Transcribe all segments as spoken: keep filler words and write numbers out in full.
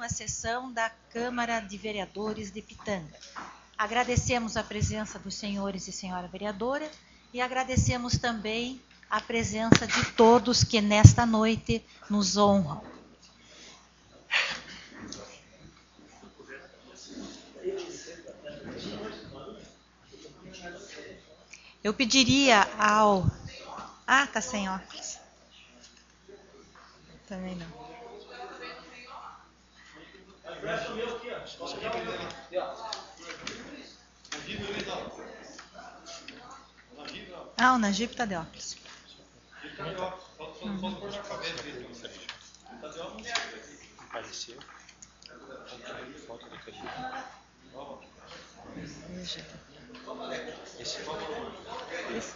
décima sessão da Câmara de Vereadores de Pitanga. Agradecemos a presença dos senhores e senhora vereadora e agradecemos também a presença de todos que nesta noite nos honram. Eu pediria ao... Ah, tá sem óculos. Também não. Ah, o Najib tá de óculos. Uhum. Esse.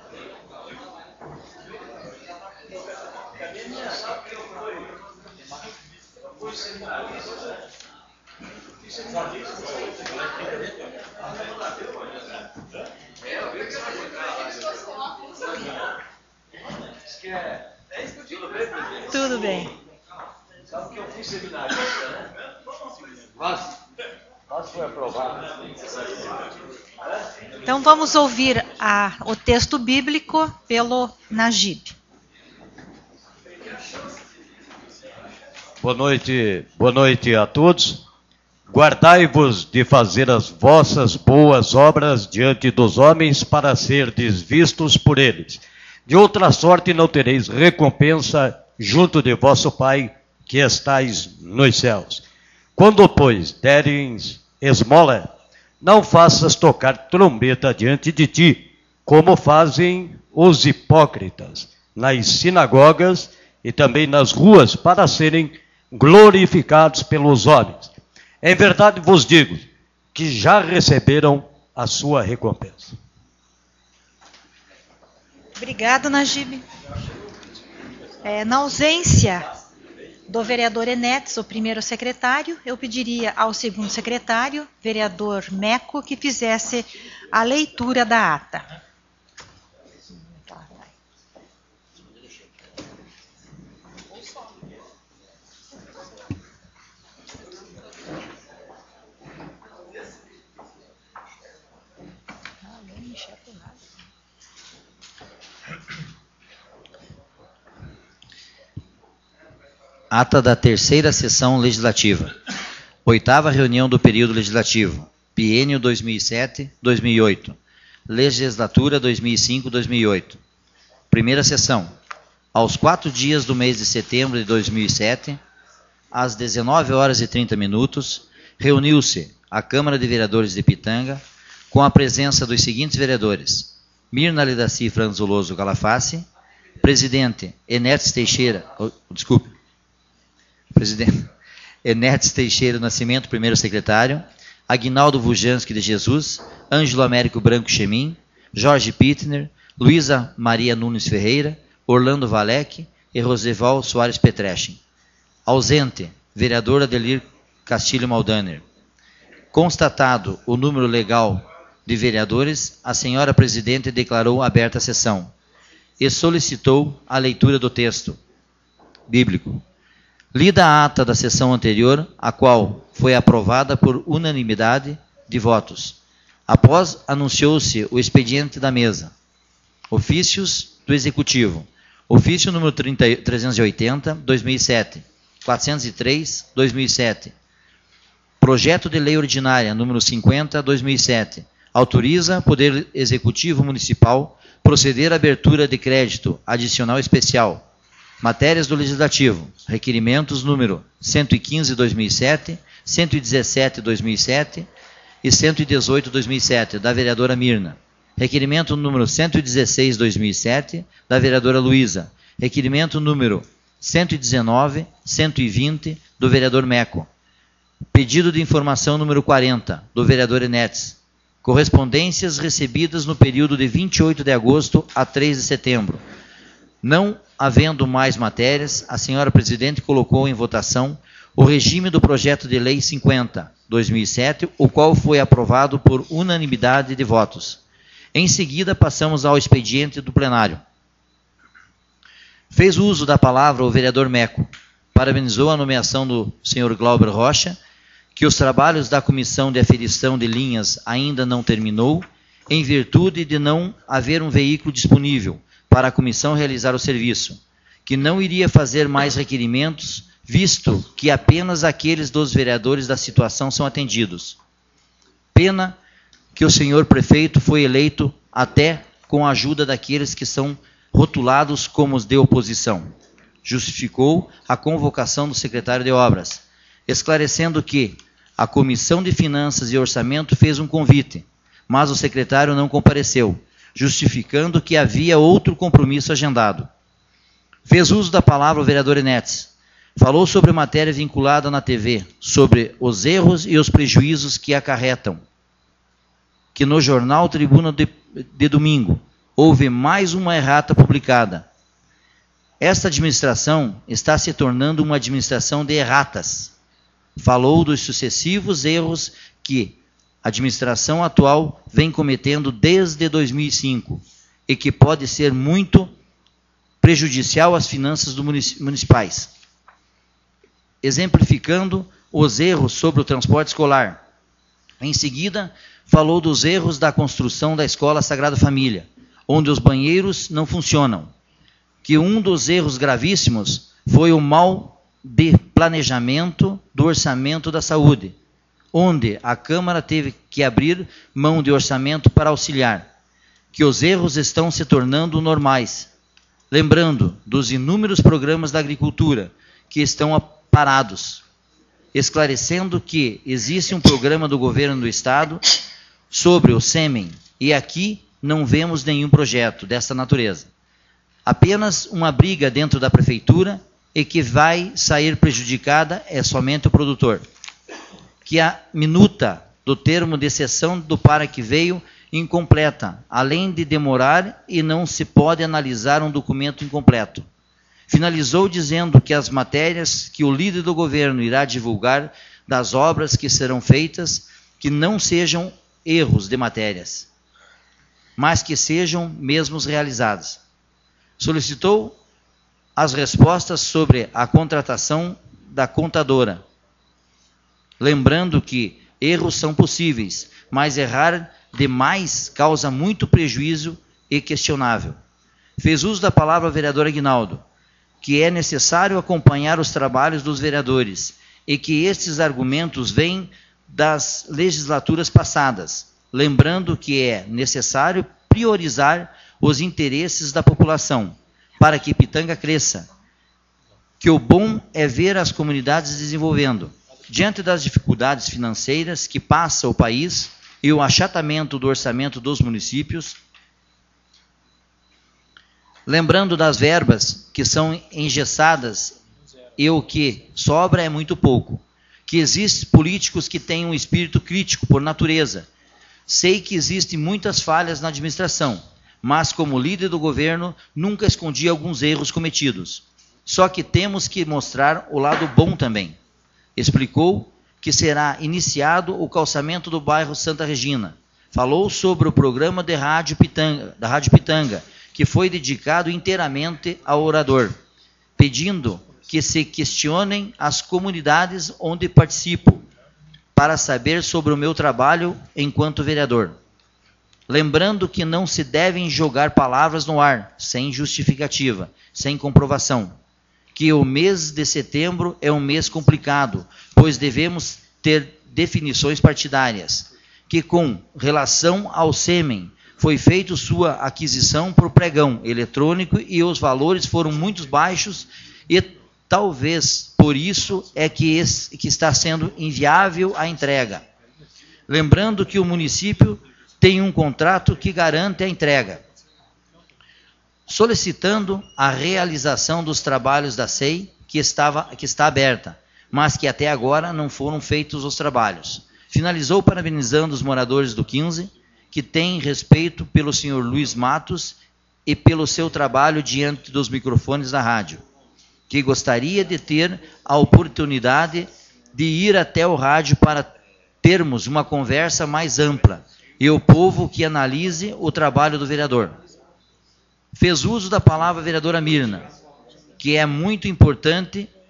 Tudo bem. Sabe que eu fui seminarista, né? Mas, mas foi aprovado. Então vamos ouvir a, o texto bíblico pelo Najib. Boa noite, boa noite a todos. Guardai-vos de fazer as vossas boas obras diante dos homens para serdes vistos por eles. De outra sorte não tereis recompensa junto de vosso Pai que estais nos céus. Quando, pois, deres esmola, não faças tocar trombeta diante de ti, como fazem os hipócritas nas sinagogas e também nas ruas, para serem glorificados pelos homens. Em verdade vos digo que já receberam a sua recompensa. Obrigada, Najib. É, na ausência do vereador Enetes, o primeiro secretário, eu pediria ao segundo secretário, vereador Meco, que fizesse a leitura da ata. Ata da terceira sessão legislativa. Oitava reunião do período legislativo. Biênio dois mil e sete a dois mil e oito. Legislatura dois mil e cinco a dois mil e oito. Primeira sessão. Aos quatro dias do mês de setembro de dois mil e sete, às dezenove horas e trinta minutos, reuniu-se a Câmara de Vereadores de Pitanga com a presença dos seguintes vereadores: Mirna Lidaci Franzuloso Galaface, presidente Enetes Teixeira, oh, desculpe, presidente Enetes Teixeira Nascimento, primeiro secretário, Aguinaldo Vujanski de Jesus, Ângelo Américo Branco Chemin, Jorge Pittner, Luísa Maria Nunes Ferreira, Orlando Valec e Roseval Soares Petrechin. Ausente, vereador Adelir Castilho Maldaner. Constatado o número legal de vereadores, a senhora presidente declarou aberta a sessão e solicitou a leitura do texto bíblico. Lida a ata da sessão anterior, a qual foi aprovada por unanimidade de votos. Após, anunciou-se o expediente da mesa. Ofícios do Executivo. Ofício número trezentos e oitenta, dois mil e sete. quatrocentos e três, dois mil e sete. Projeto de Lei Ordinária número cinquenta, dois mil e sete. Autoriza Poder Executivo Municipal proceder à abertura de crédito adicional especial. Matérias do Legislativo. Requerimentos número cento e quinze, dois mil e sete, cento e dezessete, dois mil e sete e cento e dezoito, dois mil e sete, da vereadora Mirna. Requerimento número cento e dezesseis, dois mil e sete, da vereadora Luísa. Requerimento número cento e dezenove, cento e vinte, do vereador Meco. Pedido de informação número quarenta, do vereador Enetes. Correspondências recebidas no período de vinte e oito de agosto a três de setembro. Não havendo mais matérias, a senhora presidente colocou em votação o regime do projeto de lei cinquenta, dois mil e sete, o qual foi aprovado por unanimidade de votos. Em seguida, passamos ao expediente do plenário. Fez uso da palavra o vereador Meco, parabenizou a nomeação do senhor Glauber Rocha, que os trabalhos da comissão de aferição de linhas ainda não terminou, em virtude de não haver um veículo disponível para a comissão realizar o serviço, que não iria fazer mais requerimentos, visto que apenas aqueles dos vereadores da situação são atendidos. Pena que o senhor prefeito foi eleito até com a ajuda daqueles que são rotulados como os de oposição. Justificou a convocação do secretário de Obras, esclarecendo que a Comissão de Finanças e Orçamento fez um convite, mas o secretário não compareceu, justificando que havia outro compromisso agendado. Fez uso da palavra o vereador Enetes. Falou sobre matéria vinculada na T V, sobre os erros e os prejuízos que acarretam. Que no jornal Tribuna de, de domingo houve mais uma errata publicada. Esta administração está se tornando uma administração de erratas. Falou dos sucessivos erros que a administração atual vem cometendo desde dois mil e cinco e que pode ser muito prejudicial às finanças do munic- municipais. Exemplificando os erros sobre o transporte escolar. Em seguida, falou dos erros da construção da Escola Sagrada Família, onde os banheiros não funcionam. Que um dos erros gravíssimos foi o mal de planejamento do orçamento da saúde, onde a Câmara teve que abrir mão de orçamento para auxiliar, que os erros estão se tornando normais, lembrando dos inúmeros programas da agricultura que estão parados, esclarecendo que existe um programa do governo do estado sobre o sêmen, e aqui não vemos nenhum projeto dessa natureza. Apenas uma briga dentro da prefeitura e que vai sair prejudicada é somente o produtor. Que a minuta do termo de cessão do para que veio incompleta, além de demorar e não se pode analisar um documento incompleto. Finalizou dizendo que as matérias que o líder do governo irá divulgar das obras que serão feitas, que não sejam erros de matérias, mas que sejam mesmos realizadas. Solicitou as respostas sobre a contratação da contadora, lembrando que erros são possíveis, mas errar demais causa muito prejuízo e questionável. Fez uso da palavra o vereador Aguinaldo, que é necessário acompanhar os trabalhos dos vereadores e que estes argumentos vêm das legislaturas passadas, lembrando que é necessário priorizar os interesses da população para que Pitanga cresça, que o bom é ver as comunidades desenvolvendo. Diante das dificuldades financeiras que passa o país e o achatamento do orçamento dos municípios, lembrando das verbas que são engessadas e o que sobra é muito pouco, que existem políticos que têm um espírito crítico por natureza. Sei que existem muitas falhas na administração, mas como líder do governo nunca escondi alguns erros cometidos. Só que temos que mostrar o lado bom também. Explicou que será iniciado o calçamento do bairro Santa Regina. Falou sobre o programa de rádio Pitanga, da Rádio Pitanga, que foi dedicado inteiramente ao orador, pedindo que se questionem as comunidades onde participo, para saber sobre o meu trabalho enquanto vereador. Lembrando que não se devem jogar palavras no ar, sem justificativa, sem comprovação. Que o mês de setembro é um mês complicado, pois devemos ter definições partidárias. Que com relação ao sêmen, foi feita sua aquisição por pregão eletrônico e os valores foram muito baixos e talvez por isso é que, esse, que está sendo inviável a entrega. Lembrando que o município tem um contrato que garante a entrega. Solicitando a realização dos trabalhos da S E I, que, estava, que está aberta, mas que até agora não foram feitos os trabalhos. Finalizou parabenizando os moradores do quinze, que têm respeito pelo senhor Luiz Matos e pelo seu trabalho diante dos microfones da rádio, que gostaria de ter a oportunidade de ir até o rádio para termos uma conversa mais ampla, e o povo que analise o trabalho do vereador. Fez uso da palavra vereadora Mirna, que é muito importante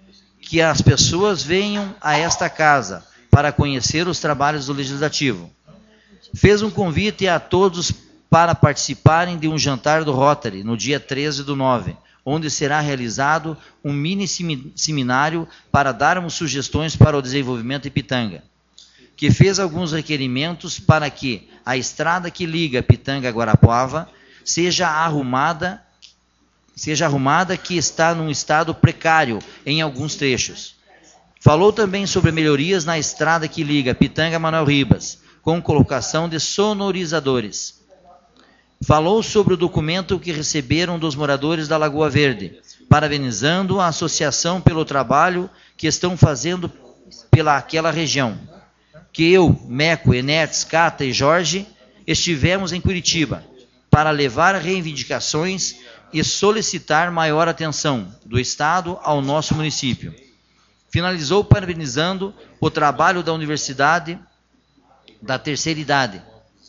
que as pessoas venham a esta casa para conhecer os trabalhos do Legislativo. Fez um convite a todos para participarem de um jantar do Rotary, no dia treze do nove, onde será realizado um mini seminário para darmos sugestões para o desenvolvimento de Pitanga, que fez alguns requerimentos para que a estrada que liga Pitanga a Guarapuava seja arrumada, seja arrumada que está num estado precário em alguns trechos. Falou também sobre melhorias na estrada que liga Pitanga a Manuel Ribas, com colocação de sonorizadores. Falou sobre o documento que receberam dos moradores da Lagoa Verde, parabenizando a associação pelo trabalho que estão fazendo pela aquela região. Que eu, Meco, Enetes, Cata e Jorge estivemos em Curitiba para levar reivindicações e solicitar maior atenção do Estado ao nosso município. Finalizou parabenizando o trabalho da Universidade da Terceira Idade,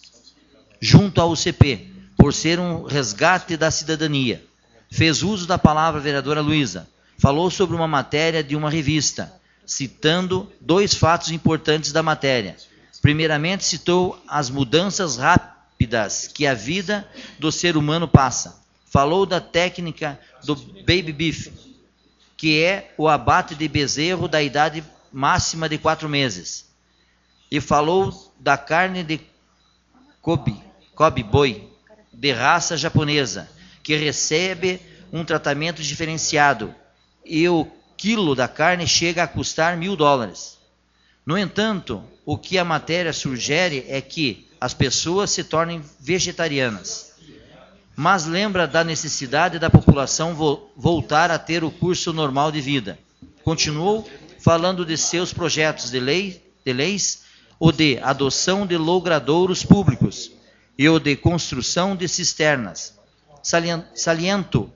junto ao U C P, por ser um resgate da cidadania. Fez uso da palavra a vereadora Luísa. Falou sobre uma matéria de uma revista, citando dois fatos importantes da matéria. Primeiramente, citou as mudanças rápidas que a vida do ser humano passa. Falou da técnica do baby beef, que é o abate de bezerro da idade máxima de quatro meses. E falou da carne de Kobe, Kobe boi, de raça japonesa, que recebe um tratamento diferenciado, e o quilo da carne chega a custar mil dólares. No entanto, o que a matéria sugere é que as pessoas se tornem vegetarianas, mas lembra da necessidade da população vo- voltar a ter o curso normal de vida. Continuou falando de seus projetos de, lei, de leis, o de adoção de logradouros públicos e o de construção de cisternas. Saliento,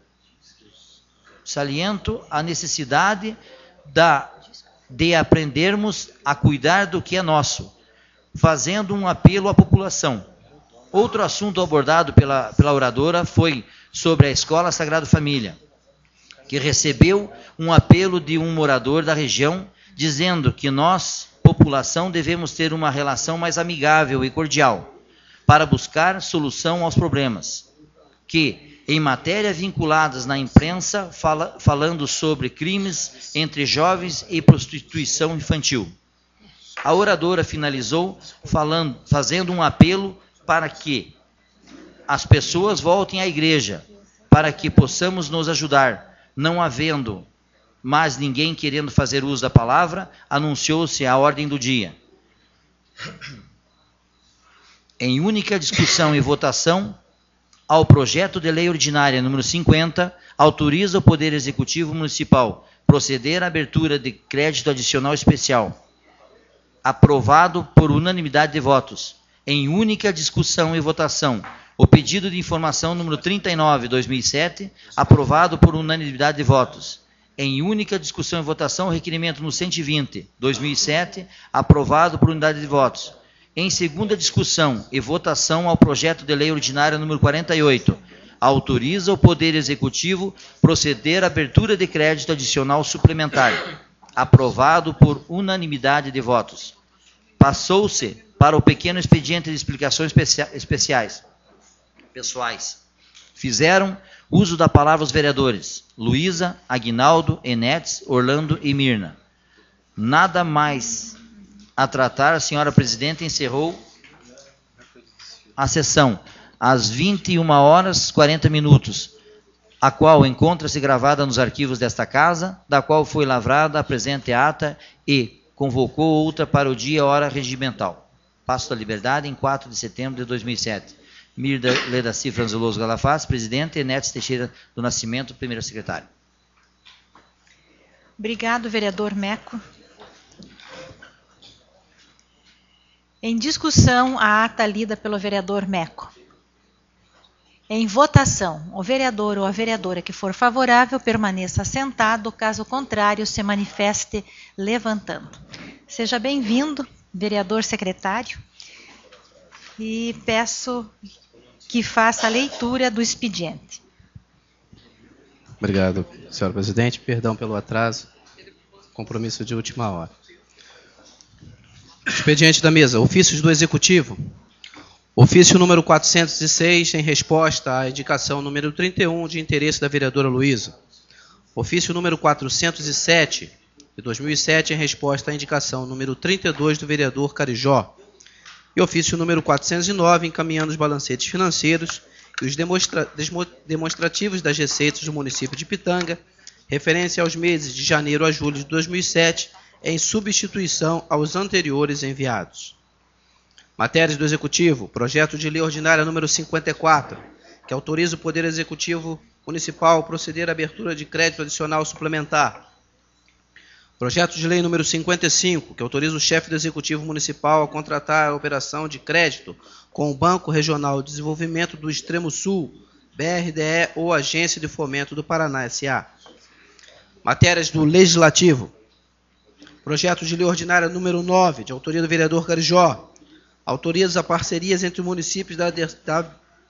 saliento a necessidade da, de aprendermos a cuidar do que é nosso, fazendo um apelo à população. Outro assunto abordado pela, pela oradora foi sobre a Escola Sagrado Família, que recebeu um apelo de um morador da região, dizendo que nós, população, devemos ter uma relação mais amigável e cordial, para buscar solução aos problemas, que, em matéria vinculadas na imprensa, fala, falando sobre crimes entre jovens e prostituição infantil. A oradora finalizou falando, fazendo um apelo para que as pessoas voltem à igreja, para que possamos nos ajudar. Não havendo mais ninguém querendo fazer uso da palavra, anunciou-se a ordem do dia. Em única discussão e votação, ao projeto de lei ordinária número cinquenta, autoriza o Poder Executivo Municipal proceder à abertura de crédito adicional especial, aprovado por unanimidade de votos. Em única discussão e votação, o pedido de informação número trinta e nove, dois mil e sete, aprovado por unanimidade de votos. Em única discussão e votação, o requerimento no cento e vinte, dois mil e sete, aprovado por unanimidade de votos. Em segunda discussão e votação ao projeto de lei ordinária número quarenta e oito, autoriza o Poder Executivo proceder à abertura de crédito adicional suplementar, aprovado por unanimidade de votos. Passou-se para o pequeno expediente de explicações especiais, pessoais. Fizeram uso da palavra os vereadores Luísa, Aguinaldo, Enetes, Orlando e Mirna. Nada mais a tratar, a senhora presidente encerrou a sessão às vinte e uma horas e quarenta minutos, a qual encontra-se gravada nos arquivos desta casa, da qual foi lavrada a presente ata e convocou outra para o dia e hora regimental. Passo da Liberdade, em quatro de setembro de dois mil e sete. Mirda Ledaci Franzeloso Galafaz, presidente, e Enetes Teixeira do Nascimento, primeiro secretário. Obrigado, vereador Meco. Em discussão, a ata lida pelo vereador Meco. Em votação, o vereador ou a vereadora que for favorável permaneça sentado, caso contrário, se manifeste levantando. Seja bem-vindo, vereador secretário, e peço que faça a leitura do expediente. Obrigado, senhora presidente. Perdão pelo atraso. compromisso de última hora. Expediente da mesa. Ofícios do Executivo. Ofício número quatrocentos e seis, em resposta à indicação número trinta e um, de interesse da vereadora Luísa. Ofício número quatrocentos e sete, de dois mil e sete, em resposta à indicação número trinta e dois, do vereador Carijó. E ofício número quatrocentos e nove, encaminhando os balancetes financeiros e os demonstra demonstrativos das receitas do município de Pitanga, referência aos meses de janeiro a julho de dois mil e sete, em substituição aos anteriores enviados. Matérias do Executivo. Projeto de Lei Ordinária número cinquenta e quatro, que autoriza o Poder Executivo Municipal a proceder à abertura de crédito adicional suplementar. Projeto de Lei número cinquenta e cinco, que autoriza o chefe do Executivo Municipal a contratar a operação de crédito com o Banco Regional de Desenvolvimento do Extremo Sul, B R D E ou Agência de Fomento do Paraná, S A. Matérias do Legislativo. Projeto de Lei Ordinária número nove, de autoria do vereador Carijó, autoriza parcerias entre os municípios da, da,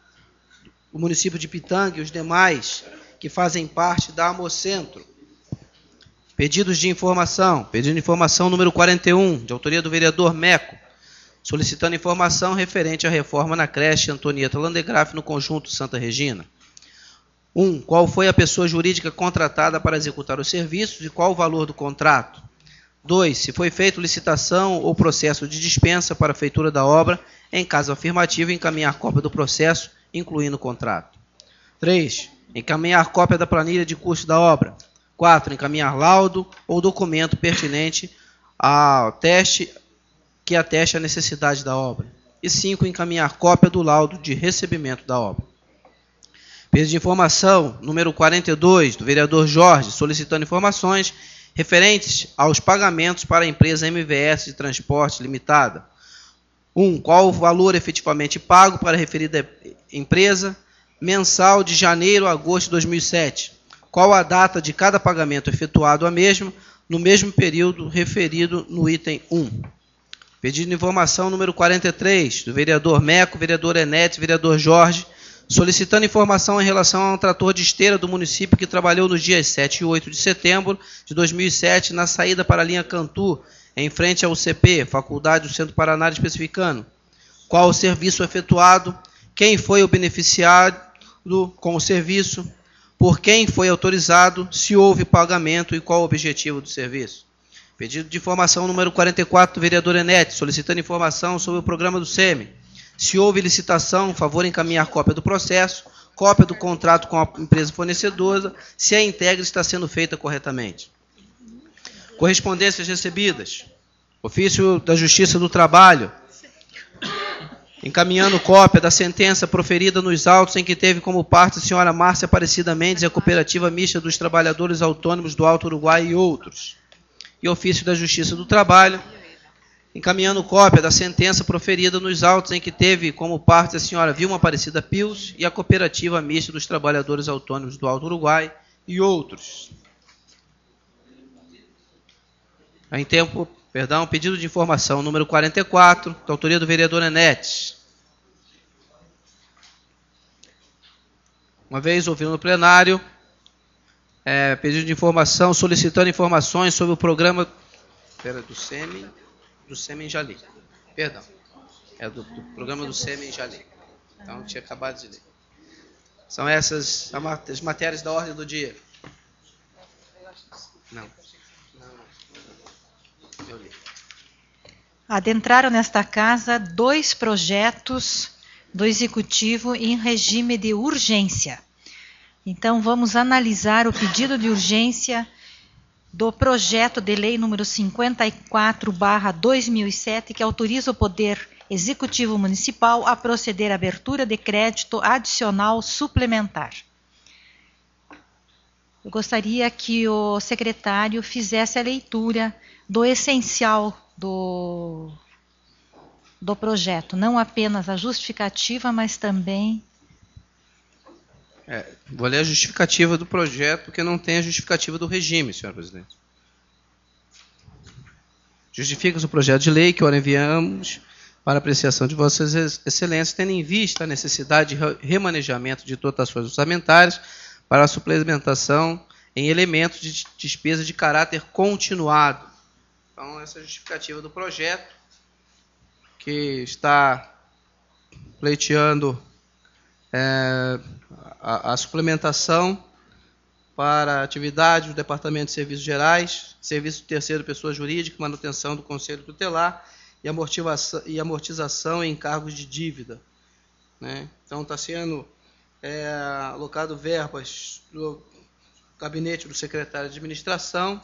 o município de Pitanga e os demais que fazem parte da Amocentro. Pedidos de informação. Pedido de informação número quarenta e um, de autoria do vereador Meco, solicitando informação referente à reforma na creche Antonieta Landegraf no conjunto Santa Regina. um. Qual foi a pessoa jurídica contratada para executar os serviços e qual o valor do contrato? dois. Se foi feita licitação ou processo de dispensa para a feitura da obra, em caso afirmativo, encaminhar cópia do processo, incluindo o contrato. três. Encaminhar cópia da planilha de custo da obra. quatro. Encaminhar laudo ou documento pertinente ao teste que ateste a necessidade da obra. E cinco. Encaminhar cópia do laudo de recebimento da obra. Pedido de informação número quarenta e dois, do vereador Jorge, solicitando informações referentes aos pagamentos para a empresa M V S de Transporte Limitada. um. Qual o valor efetivamente pago para a referida empresa mensal de janeiro a agosto de dois mil e sete? Qual a data de cada pagamento efetuado a mesma no mesmo período referido no item um? Pedido de informação número quarenta e três, do vereador Meco, vereador Enete, vereador Jorge, solicitando informação em relação a um trator de esteira do município que trabalhou nos dias sete e oito de setembro de dois mil e sete na saída para a linha Cantu, em frente ao U C P, Faculdade do Centro Paraná, especificando qual o serviço efetuado, quem foi o beneficiado com o serviço, por quem foi autorizado, se houve pagamento e qual o objetivo do serviço. Pedido de informação número quarenta e quatro, do vereador Enete, solicitando informação sobre o programa do SEMI. Se houve licitação, favor encaminhar cópia do processo, cópia do contrato com a empresa fornecedora, se a entrega está sendo feita corretamente. Correspondências recebidas. Ofício da Justiça do Trabalho, encaminhando cópia da sentença proferida nos autos em que teve como parte a senhora Márcia Aparecida Mendes e a Cooperativa Mista dos Trabalhadores Autônomos do Alto Uruguai e outros. E ofício da Justiça do Trabalho, encaminhando cópia da sentença proferida nos autos em que teve como parte a senhora Vilma Aparecida Pius e a Cooperativa Mista dos Trabalhadores Autônomos do Alto Uruguai e outros. Em tempo, perdão, pedido de informação número quarenta e quatro, da autoria do vereador Enete. Uma vez ouvindo no plenário, é, pedido de informação, solicitando informações sobre o programa era do SEMI, do SEMI Jali. Perdão. É do, do programa do SEMI Jali. Então, eu tinha acabado de ler. São essas as matérias da ordem do dia. Não. Não. Eu li. Adentraram nesta casa dois projetos do Executivo em regime de urgência. Então, vamos analisar o pedido de urgência do projeto de lei número cinquenta e quatro barra dois mil e sete, que autoriza o Poder Executivo Municipal a proceder à abertura de crédito adicional suplementar. Eu gostaria que o secretário fizesse a leitura do essencial do, do projeto, não apenas a justificativa, mas também... É, vou ler a justificativa do projeto, porque não tem a justificativa do regime, senhor presidente. Justifica-se o projeto de lei que ora enviamos para apreciação de vossas excelências, tendo em vista a necessidade de remanejamento de dotações orçamentárias para a suplementação em elementos de despesa de caráter continuado. Então, essa é a justificativa do projeto, que está pleiteando é, a, a suplementação para a atividade do Departamento de Serviços Gerais, Serviço Terceiro Pessoa Jurídica, manutenção do Conselho Tutelar e amortização, e amortização em encargos de dívida. Né? Então, está sendo é, alocado verbas do gabinete do secretário de administração,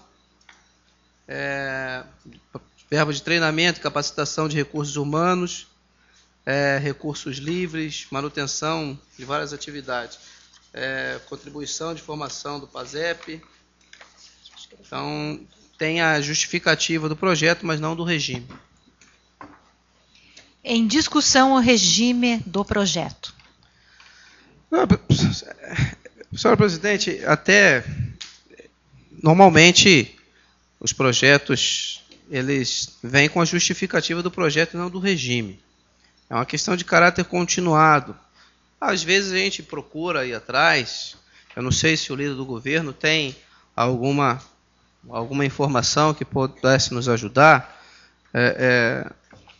é, verba de treinamento e capacitação de recursos humanos, é, recursos livres, manutenção de várias atividades, é, contribuição de formação do PASEP. Então, tem a justificativa do projeto, mas não do regime. Em discussão, o regime do projeto. Não, senhora presidente, até normalmente os projetos eles vêm com a justificativa do projeto e não do regime. É uma questão de caráter continuado. Às vezes a gente procura ir atrás, eu não sei se o líder do governo tem alguma, alguma informação que pudesse nos ajudar, é, é,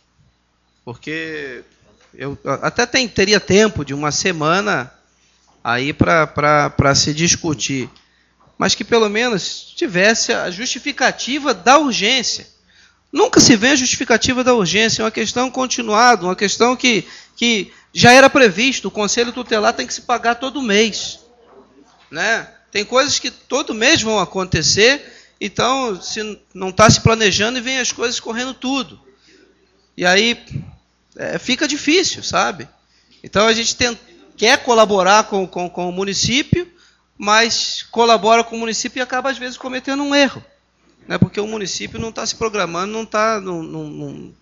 porque eu até tem, teria tempo de uma semana aí para se discutir, mas que pelo menos tivesse a justificativa da urgência. Nunca se vê a justificativa da urgência, é uma questão continuada, uma questão que, que já era previsto, o Conselho Tutelar tem que se pagar todo mês. Né? Tem coisas que todo mês vão acontecer, então se não está se planejando e vem as coisas correndo tudo. E aí é, fica difícil, sabe? Então a gente tem, quer colaborar com, com, com o município, mas colabora com o município e acaba às vezes cometendo um erro. Né? Porque o município não está se programando, não está, não, não,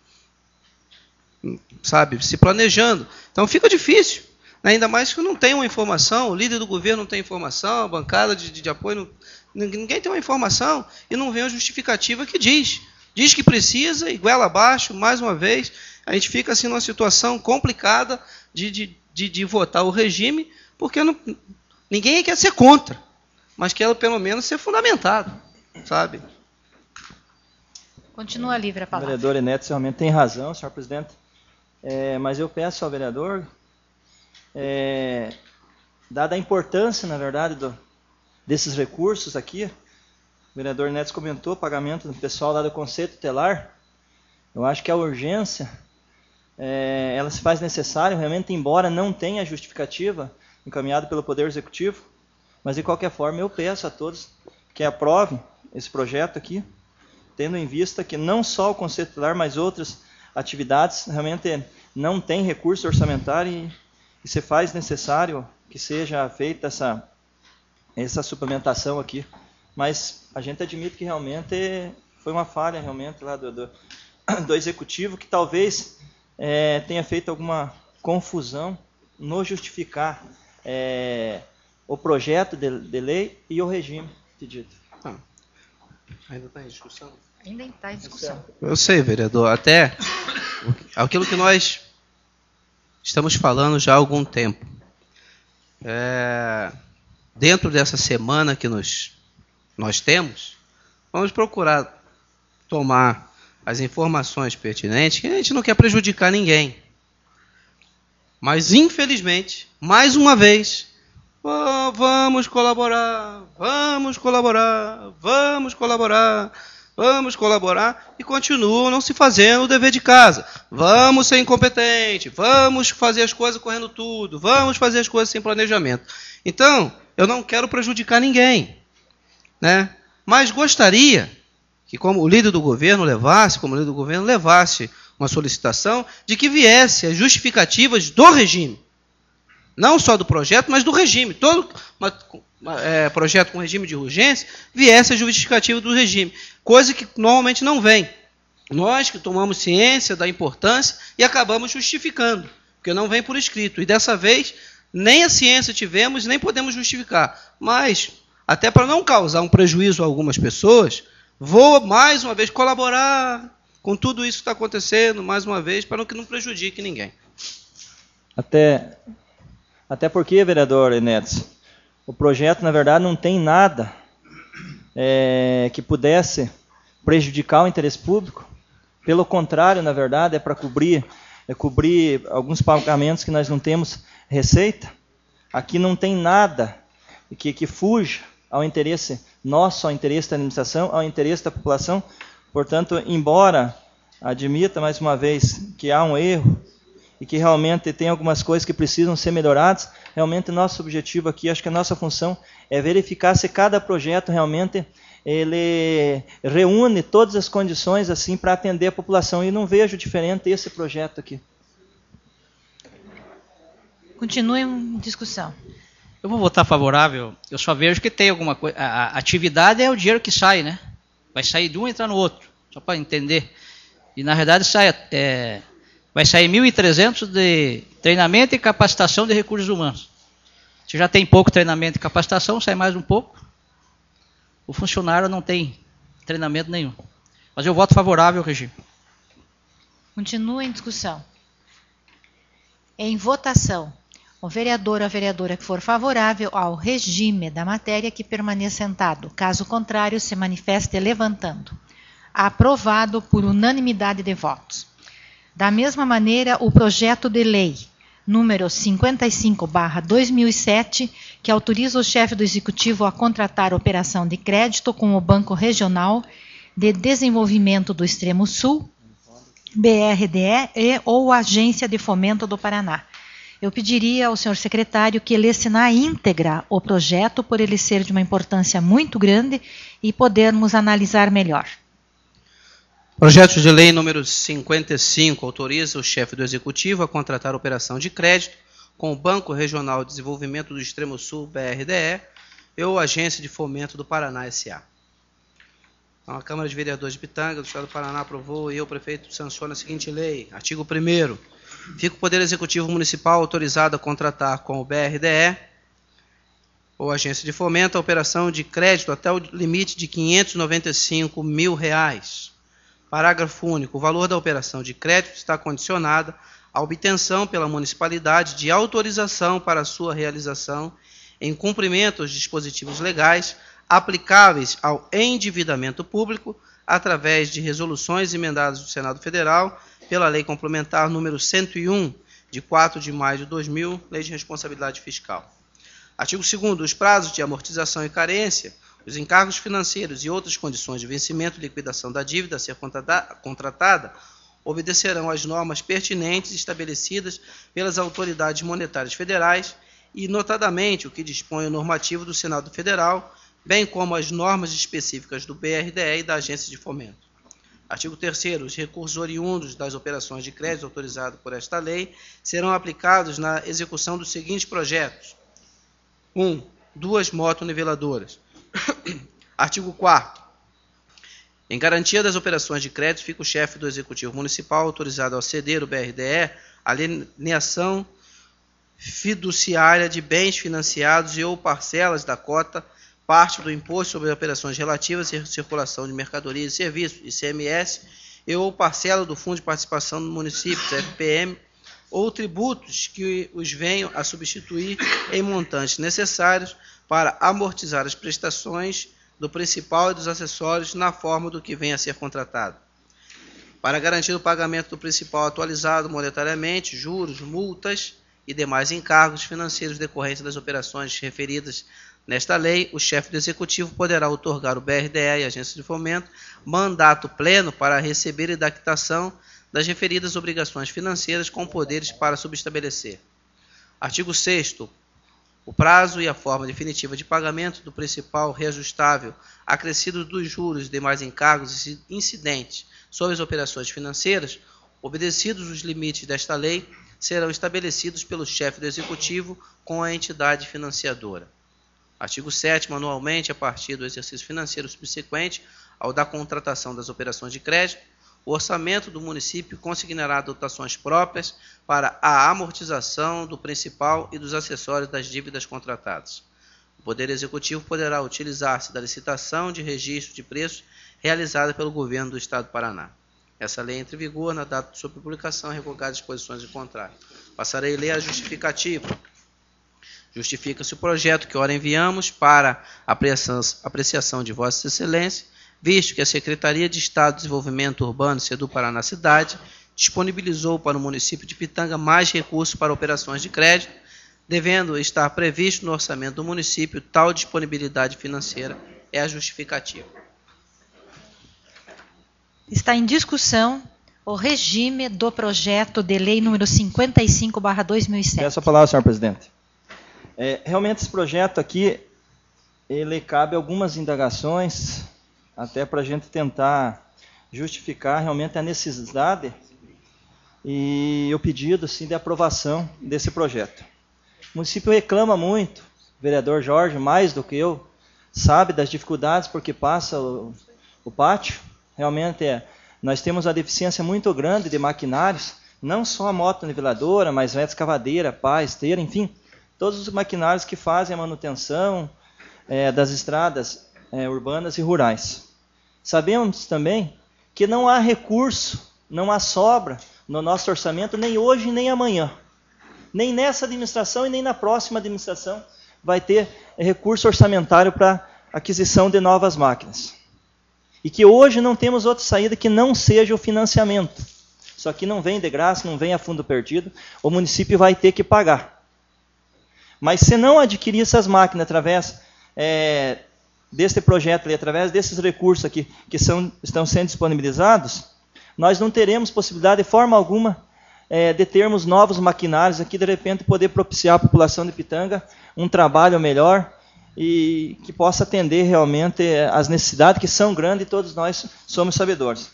não, sabe, se planejando. Então fica difícil. Né? Ainda mais que não tem uma informação, o líder do governo não tem informação, a bancada de, de, de apoio, não, ninguém tem uma informação e não vem a justificativa que diz. Diz que precisa, iguala abaixo, mais uma vez, a gente fica assim numa situação complicada de, de, de, de votar o regime, porque não, ninguém quer ser contra, mas quer pelo menos ser fundamentado, sabe? Continua livre a palavra. O vereador Enéas realmente tem razão, senhor presidente, é, mas eu peço ao vereador, é, dada a importância, na verdade, do, desses recursos aqui, o vereador Enéas comentou o pagamento do pessoal lá do Conselho Tutelar, eu acho que a urgência, é, ela se faz necessária, realmente, embora não tenha justificativa encaminhada pelo Poder Executivo, mas de qualquer forma eu peço a todos que aprovem esse projeto aqui, tendo em vista que não só o Conselho Tutelar, mas outras atividades realmente não tem recurso orçamentário e, e se faz necessário que seja feita essa, essa suplementação aqui. Mas a gente admite que realmente foi uma falha realmente lá do, do, do Executivo, que talvez é, tenha feito alguma confusão no justificar é, o projeto de, de lei e o regime pedido. Ah, ainda está em discussão? Ainda está em discussão. Eu sei, vereador. Até aquilo que nós estamos falando já há algum tempo. É, dentro dessa semana que nos, nós temos, vamos procurar tomar as informações pertinentes, que a gente não quer prejudicar ninguém. Mas, infelizmente, mais uma vez, oh, vamos colaborar, vamos colaborar, vamos colaborar, vamos colaborar, e continuam não se fazendo o dever de casa. Vamos ser incompetentes, vamos fazer as coisas correndo tudo, vamos fazer as coisas sem planejamento. Então, eu não quero prejudicar ninguém, né? Mas gostaria que, como o líder do governo levasse, como o líder do governo levasse uma solicitação de que viesse as justificativas do regime. Não só do projeto, mas do regime. Todo uma, é, projeto com regime de urgência viesse a justificativa do regime. Coisa que normalmente não vem. Nós que tomamos ciência da importância e acabamos justificando, porque não vem por escrito. E dessa vez, nem a ciência tivemos, nem podemos justificar. Mas, até para não causar um prejuízo a algumas pessoas, vou mais uma vez colaborar com tudo isso que está acontecendo, mais uma vez, para que não prejudique ninguém. Até, até porque, vereador Enéas, o projeto, na verdade, não tem nada é, que pudesse prejudicar o interesse público. Pelo contrário, na verdade, é para cobrir, é cobrir alguns pagamentos que nós não temos receita. Aqui não tem nada que, que fuja ao interesse nosso, ao interesse da administração, ao interesse da população. Portanto, embora admita, mais uma vez, que há um erro e que realmente tem algumas coisas que precisam ser melhoradas, realmente nosso objetivo aqui, acho que a nossa função é verificar se cada projeto realmente ele reúne todas as condições assim para atender a população. E não vejo diferente esse projeto aqui. Continue em discussão. Eu vou votar favorável. Eu só vejo que tem alguma coisa. A atividade é o dinheiro que sai, né? Vai sair de um e entrar no outro, só para entender. E na verdade sai, é, vai sair mil e trezentos de treinamento e capacitação de recursos humanos. Se já tem pouco treinamento e capacitação, sai mais um pouco. O funcionário não tem treinamento nenhum. Mas eu voto favorável ao regime. Continua em discussão. Em votação, o vereador ou a vereadora que for favorável ao regime da matéria que permaneça sentado. Caso contrário, se manifeste levantando. Aprovado por unanimidade de votos. Da mesma maneira, o projeto de lei número cinquenta e cinco barra dois mil e sete, que autoriza o chefe do Executivo a contratar operação de crédito com o Banco Regional de Desenvolvimento do Extremo Sul, B R D E, e ou Agência de Fomento do Paraná. Eu pediria ao senhor secretário que lesse na íntegra o projeto, por ele ser de uma importância muito grande e podermos analisar melhor. Projeto de lei número cinquenta e cinco autoriza o chefe do Executivo a contratar operação de crédito com o Banco Regional de Desenvolvimento do Extremo Sul, B R D E, e ou Agência de Fomento do Paraná, S A Então, a Câmara de Vereadores de Pitanga, do Estado do Paraná, aprovou e eu, prefeito, sanciono a seguinte lei. Artigo primeiro. Fica o Poder Executivo Municipal autorizado a contratar com o B R D E ou Agência de Fomento a operação de crédito até o limite de quinhentos e noventa e cinco mil reais. Parágrafo único. O valor da operação de crédito está condicionado à obtenção pela municipalidade de autorização para sua realização em cumprimento aos dispositivos legais aplicáveis ao endividamento público através de resoluções emendadas do Senado Federal pela Lei Complementar número cento e um, de quatro de maio de dois mil, Lei de Responsabilidade Fiscal. Artigo segundo. Os prazos de amortização e carência, os encargos financeiros e outras condições de vencimento e liquidação da dívida a ser contratada obedecerão às normas pertinentes estabelecidas pelas autoridades monetárias federais e, notadamente, o que dispõe o normativo do Senado Federal, bem como as normas específicas do B R D E e da Agência de Fomento. Artigo terceiro. Os recursos oriundos das operações de crédito autorizados por esta lei serão aplicados na execução dos seguintes projetos. um. Duas motoniveladoras. Artigo quarto. Em garantia das operações de crédito, fica o chefe do Executivo Municipal autorizado a ceder ao B R D E a alienação fiduciária de bens financiados e ou parcelas da cota, parte do Imposto sobre Operações Relativas à Circulação de Mercadorias e Serviços, I C M S, e ou parcela do Fundo de Participação do Município, F P M, ou tributos que os venham a substituir em montantes necessários para amortizar as prestações do principal e dos acessórios na forma do que venha a ser contratado. Para garantir o pagamento do principal atualizado monetariamente, juros, multas e demais encargos financeiros decorrentes das operações referidas nesta lei, o chefe do Executivo poderá outorgar ao B R D E e à Agência de Fomento mandato pleno para receber e da quitação das referidas obrigações financeiras com poderes para subestabelecer. Artigo sexto. O prazo e a forma definitiva de pagamento do principal reajustável acrescido dos juros e demais encargos incidentes sobre as operações financeiras, obedecidos os limites desta lei, serão estabelecidos pelo chefe do Executivo com a entidade financiadora. Artigo sétimo. Anualmente, a partir do exercício financeiro subsequente ao da contratação das operações de crédito, o orçamento do município consignará dotações próprias para a amortização do principal e dos acessórios das dívidas contratadas. O Poder Executivo poderá utilizar-se da licitação de registro de preços realizada pelo Governo do Estado do Paraná. Essa lei entra em vigor na data de sua publicação, revogadas disposições em contrário. Passarei a ler a justificativa. Justifica-se o projeto que ora enviamos para apreciação de Vossa Excelência, visto que a Secretaria de Estado de Desenvolvimento Urbano, Seduparaná Cidade, disponibilizou para o município de Pitanga mais recursos para operações de crédito, devendo estar previsto no orçamento do município tal disponibilidade financeira é a justificativa. Está em discussão o regime do projeto de lei número cinquenta e cinco barra dois mil e sete. Peço a palavra, senhor presidente. É, realmente esse projeto aqui, ele cabe algumas indagações, até para a gente tentar justificar realmente a necessidade e o pedido assim, de aprovação desse projeto. O município reclama muito, o vereador Jorge, mais do que eu, sabe das dificuldades porque passa o, o pátio. Realmente é, nós temos uma deficiência muito grande de maquinários, não só a motoniveladora, mas a escavadeira, pá, esteira, enfim, todos os maquinários que fazem a manutenção é, das estradas é, urbanas e rurais. Sabemos também que não há recurso, não há sobra no nosso orçamento, nem hoje nem amanhã. Nem nessa administração e nem na próxima administração vai ter recurso orçamentário para aquisição de novas máquinas. E que hoje não temos outra saída que não seja o financiamento. Isso aqui não vem de graça, não vem a fundo perdido, o município vai ter que pagar. Mas se não adquirir essas máquinas através é, desse projeto, ali, através desses recursos aqui que são, estão sendo disponibilizados, nós não teremos possibilidade de forma alguma é, de termos novos maquinários aqui, de repente poder propiciar à população de Pitanga um trabalho melhor e que possa atender realmente as necessidades que são grandes e todos nós somos sabedores.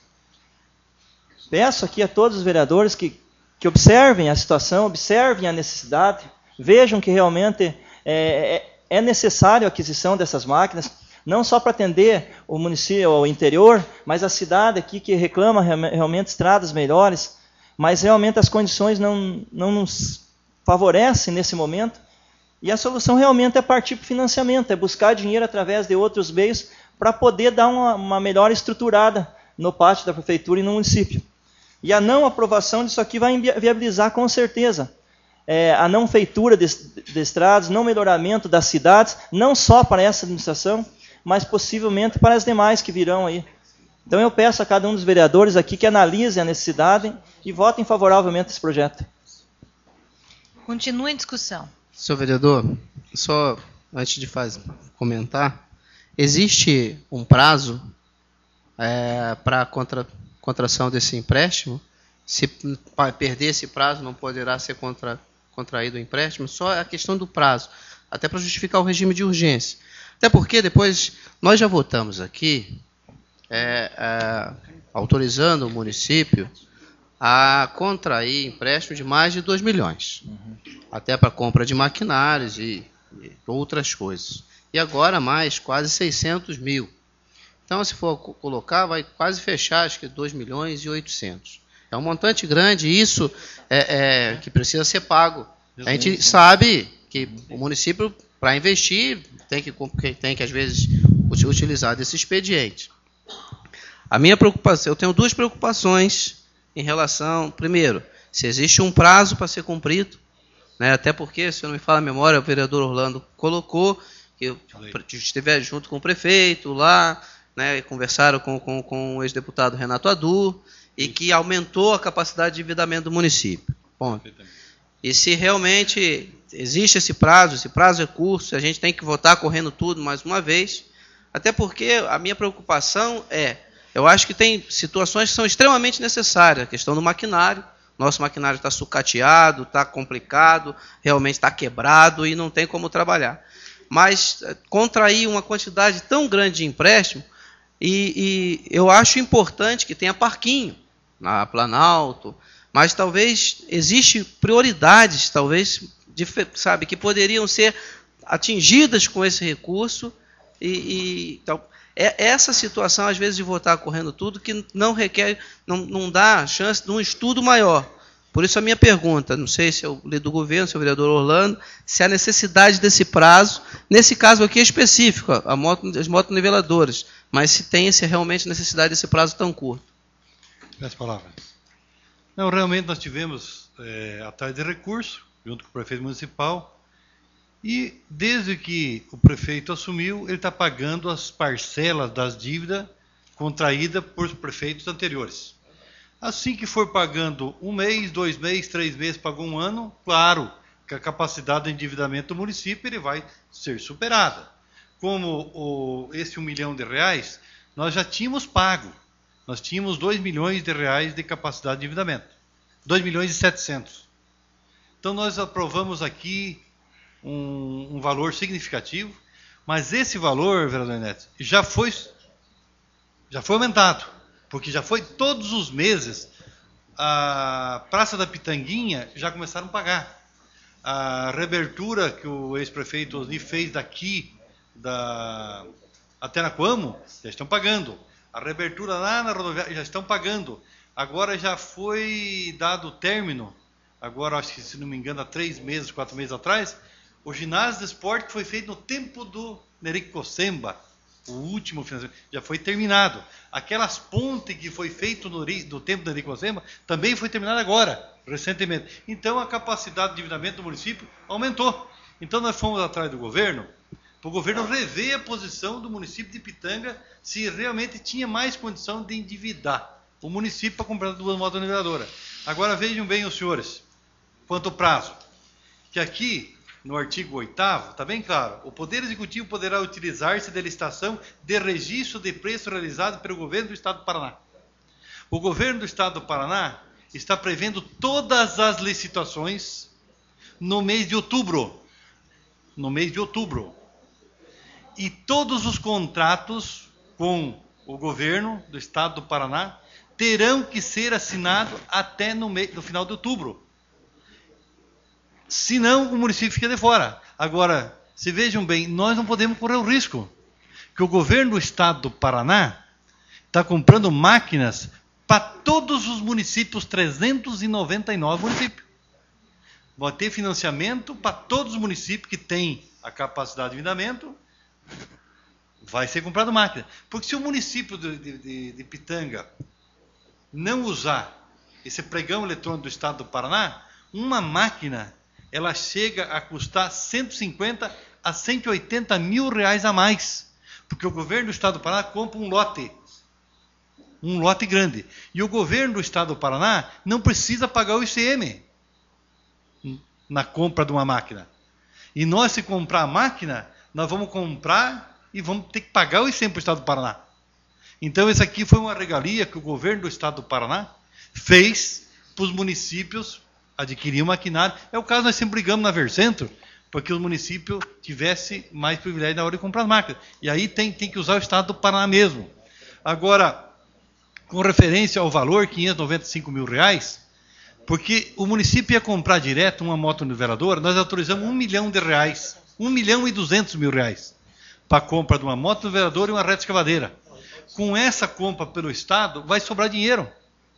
Peço aqui a todos os vereadores que, que observem a situação, observem a necessidade, vejam que realmente é, é necessário a aquisição dessas máquinas, não só para atender o município, o interior, mas a cidade aqui que reclama realmente estradas melhores, mas realmente as condições não, não nos favorecem nesse momento. E a solução realmente é partir para o financiamento, é buscar dinheiro através de outros meios para poder dar uma, uma melhor estruturada no pátio da prefeitura e no município. E a não aprovação disso aqui vai viabilizar com certeza é, a não feitura de, de estradas, não melhoramento das cidades, não só para essa administração, mas possivelmente para as demais que virão aí. Então eu peço a cada um dos vereadores aqui que analisem a necessidade e votem favoravelmente esse projeto. Continua em discussão. Senhor vereador, só antes de fazer, comentar, existe um prazo é, para a contra, contração desse empréstimo? Se perder esse prazo, não poderá ser contra, contraído o empréstimo? Só a questão do prazo, até para justificar o regime de urgência. Até porque depois nós já votamos aqui, é, é, autorizando o município a contrair empréstimo de mais de dois milhões. Uhum. Até para compra de maquinários e, e outras coisas. E agora mais quase seiscentos mil. Então, se for colocar, vai quase fechar, acho que dois milhões e oitocentos. É um montante grande e isso é, é que precisa ser pago. A gente sabe que o município, para investir, tem que, tem que, às vezes, utilizar desse expediente. A minha preocupação, eu tenho duas preocupações em relação, primeiro, se existe um prazo para ser cumprido, né, até porque, se eu não me falo a memória, o vereador Orlando colocou que estiver junto com o prefeito lá, né, conversaram com, com, com o ex-deputado Renato Adu, e que aumentou a capacidade de endividamento do município. Ponto. E se realmente existe esse prazo, esse prazo é curto, a gente tem que votar correndo tudo mais uma vez, até porque a minha preocupação é, eu acho que tem situações que são extremamente necessárias, a questão do maquinário, nosso maquinário está sucateado, está complicado, realmente está quebrado e não tem como trabalhar. Mas contrair uma quantidade tão grande de empréstimo, e, e eu acho importante que tenha parquinho na Planalto, mas talvez existe prioridades, talvez, sabe, que poderiam ser atingidas com esse recurso, e, e então, é essa situação, às vezes, de votar correndo tudo, que não requer, não, não dá chance de um estudo maior. Por isso a minha pergunta, não sei se é o líder do governo, se é o vereador Orlando, se há necessidade desse prazo, nesse caso aqui é específico, a moto, as motoniveladoras, mas se tem se realmente necessidade desse prazo tão curto. Peço palavra. Não, realmente nós tivemos, é, atrás de recurso, junto com o prefeito municipal, E desde que o prefeito assumiu, ele está pagando as parcelas das dívidas contraídas por prefeitos anteriores. Assim que for pagando um mês, dois meses, três meses, pagou um ano, claro que a capacidade de endividamento do município ele vai ser superada. Como o, esse um milhão de reais, nós já tínhamos pago. Nós tínhamos dois milhões de reais de capacidade de endividamento. dois milhões e setecentos. Então nós aprovamos aqui um, um valor significativo, mas esse valor, vereador Neto, já foi, já foi aumentado, porque já foi todos os meses a Praça da Pitanguinha já começaram a pagar. A reabertura que o ex-prefeito Osni fez daqui da, até na Coamo, já estão pagando. A reabertura lá na rodoviária, já estão pagando. Agora já foi dado o término, agora acho que se não me engano há três meses, quatro meses atrás, o ginásio de esporte que foi feito no tempo do Nerico Cossemba, o último financiamento, já foi terminado. Aquelas pontes que foi feito no, no tempo do Nerico Cossemba também foi terminada agora, recentemente. Então a capacidade de endividamento do município aumentou. Então nós fomos atrás do governo, para o governo rever a posição do município de Pitanga, se realmente tinha mais condição de endividar o município para comprar duas motos niveladoras. Agora vejam bem os senhores, quanto ao prazo, que aqui no artigo oitavo, está bem claro, o Poder Executivo poderá utilizar-se da licitação de registro de preço realizado pelo governo do Estado do Paraná. O governo do Estado do Paraná está prevendo todas as licitações no mês de outubro. No mês de outubro. E todos os contratos com o governo do Estado do Paraná terão que ser assinados até no, mês, no final de outubro. Senão o município fica de fora. Agora, se vejam bem, nós não podemos correr o risco que o governo do Estado do Paraná está comprando máquinas para todos os municípios, trezentos e noventa e nove municípios. Vai ter financiamento para todos os municípios que têm a capacidade de endividamento, vai ser comprado máquina. Porque se o município de, de, de Pitanga não usar esse pregão eletrônico do Estado do Paraná, uma máquina ela chega a custar cento e cinquenta a cento e oitenta mil reais a mais. Porque o governo do Estado do Paraná compra um lote. Um lote grande. E o governo do Estado do Paraná não precisa pagar o I C M na compra de uma máquina. E nós, se comprar a máquina, nós vamos comprar e vamos ter que pagar o I C M para o Estado do Paraná. Então, essa aqui foi uma regalia que o governo do Estado do Paraná fez para os municípios adquirir um maquinário. É o caso, nós sempre brigamos na Vercentro, para que o município tivesse mais privilégio na hora de comprar as máquinas. E aí tem, tem que usar o Estado do Paraná mesmo. Agora, com referência ao valor, quinhentos e noventa e cinco mil reais, porque o município ia comprar direto uma moto niveladora, nós autorizamos um milhão de reais, um milhão e duzentos mil reais, para a compra de uma moto niveladora e uma reta escavadeira. Com essa compra pelo Estado, vai sobrar dinheiro.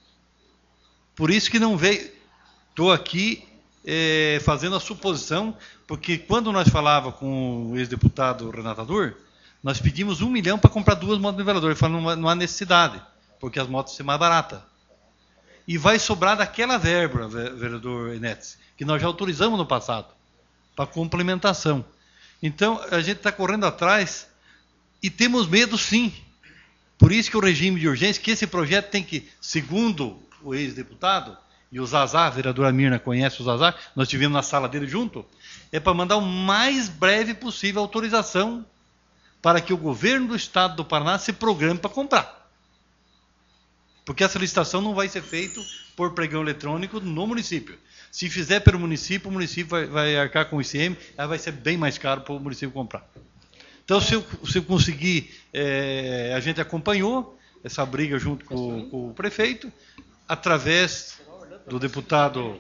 Por isso que não veio. Estou aqui é, fazendo a suposição, porque quando nós falava com o ex-deputado Renato Adur, nós pedimos um milhão para comprar duas motos niveladoras. Ele falou, não, não há necessidade, porque as motos são mais baratas. E vai sobrar daquela verba, vereador Enetes, que nós já autorizamos no passado, para complementação. Então, a gente está correndo atrás e temos medo, sim. Por isso que o regime de urgência, que esse projeto tem que, segundo o ex-deputado, e o Zazá, a vereadora Mirna conhece o Zazá, nós estivemos na sala dele junto, é para mandar o mais breve possível a autorização para que o governo do Estado do Paraná se programe para comprar. Porque essa licitação não vai ser feita por pregão eletrônico no município. Se fizer pelo município, o município vai, vai arcar com o I C M, aí vai ser bem mais caro para o município comprar. Então, se eu, se eu conseguir, é, a gente acompanhou essa briga junto com, com o prefeito, através do deputado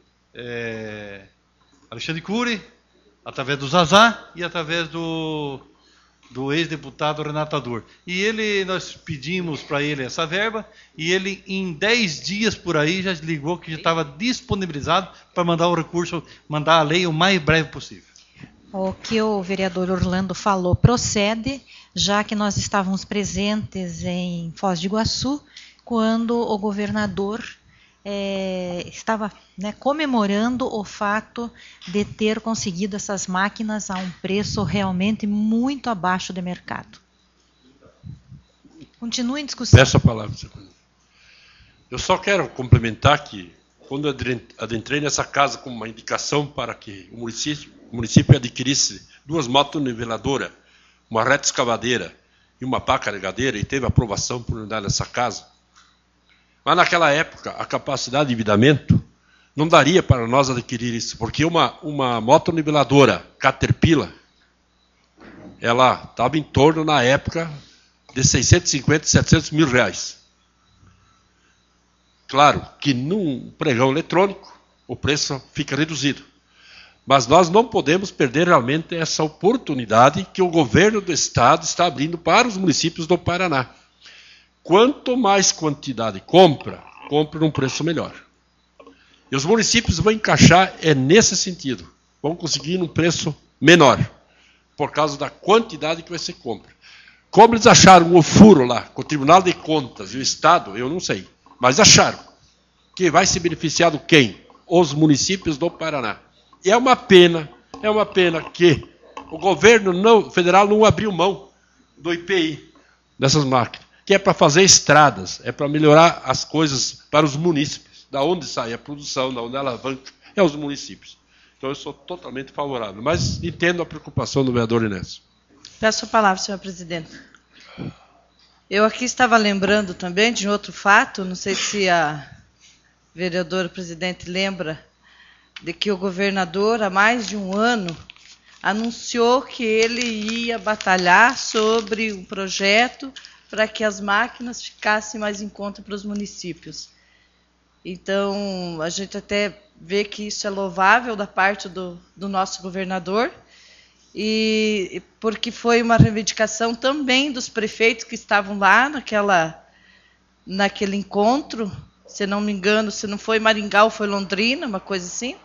é, Alexandre Cury, através do Zazá e através do, do ex-deputado Renato Adur. E ele, nós pedimos para ele essa verba, e ele, em dez dias por aí, já ligou que já estava disponibilizado para mandar o recurso, mandar a lei o mais breve possível. O que o vereador Orlando falou procede, já que nós estávamos presentes em Foz do Iguaçu, quando o governador é, estava né, comemorando o fato de ter conseguido essas máquinas a um preço realmente muito abaixo do mercado. Continue em discussão. Peço a palavra, senhor presidente. Eu só quero complementar que, quando eu adentrei nessa casa com uma indicação para que o município, o município adquirisse duas motos niveladoras, uma reta escavadeira e uma pá carregadeira, e teve aprovação por unidade nessa casa, mas naquela época a capacidade de endividamento não daria para nós adquirir isso, porque uma, uma moto niveladora Caterpillar, ela estava em torno, na época, de seiscentos e cinquenta, setecentos mil reais. Claro que num pregão eletrônico o preço fica reduzido. Mas nós não podemos perder realmente essa oportunidade que o governo do estado está abrindo para os municípios do Paraná. Quanto mais quantidade compra, compra num preço melhor. E os municípios vão encaixar é nesse sentido. Vão conseguir um preço menor, por causa da quantidade que vai ser compra. Como eles acharam o furo lá, com o Tribunal de Contas e o Estado, eu não sei. Mas acharam que vai se beneficiar do quem? Os municípios do Paraná. E é uma pena, é uma pena que o governo não, federal não abriu mão do I P I dessas máquinas, que é para fazer estradas, é para melhorar as coisas para os munícipes. Da onde sai a produção, da onde ela alavanca, é os municípios. Então eu sou totalmente favorável, mas entendo a preocupação do vereador Inés. Peço a palavra, senhor presidente. Eu aqui estava lembrando também de outro fato, não sei se a vereadora presidente lembra, de que o governador, há mais de um ano, anunciou que ele ia batalhar sobre um projeto para que as máquinas ficassem mais em conta para os municípios. Então, a gente até vê que isso é louvável da parte do, do nosso governador, e porque foi uma reivindicação também dos prefeitos que estavam lá naquela, naquele encontro, se não me engano, se não foi Maringá ou foi Londrina, uma coisa assim,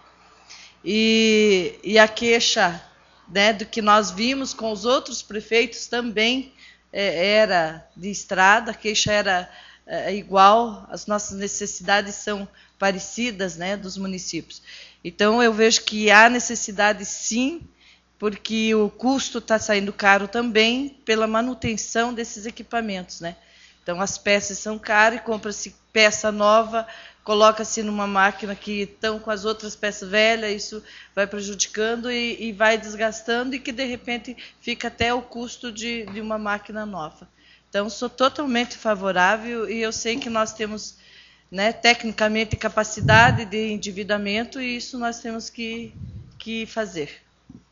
e, e a queixa, né, do que nós vimos com os outros prefeitos também é, era de estrada, a queixa era é, igual, as nossas necessidades são parecidas, né, dos municípios. Então, eu vejo que há necessidade, sim, porque o custo está saindo caro também pela manutenção desses equipamentos, né? Então, as peças são caras e compra-se peça nova, coloca-se numa máquina que estão com as outras peças velhas, isso vai prejudicando e, e vai desgastando, e que, de repente, fica até o custo de, de uma máquina nova. Então, sou totalmente favorável, e eu sei que nós temos, né, tecnicamente, capacidade de endividamento, e isso nós temos que, que fazer.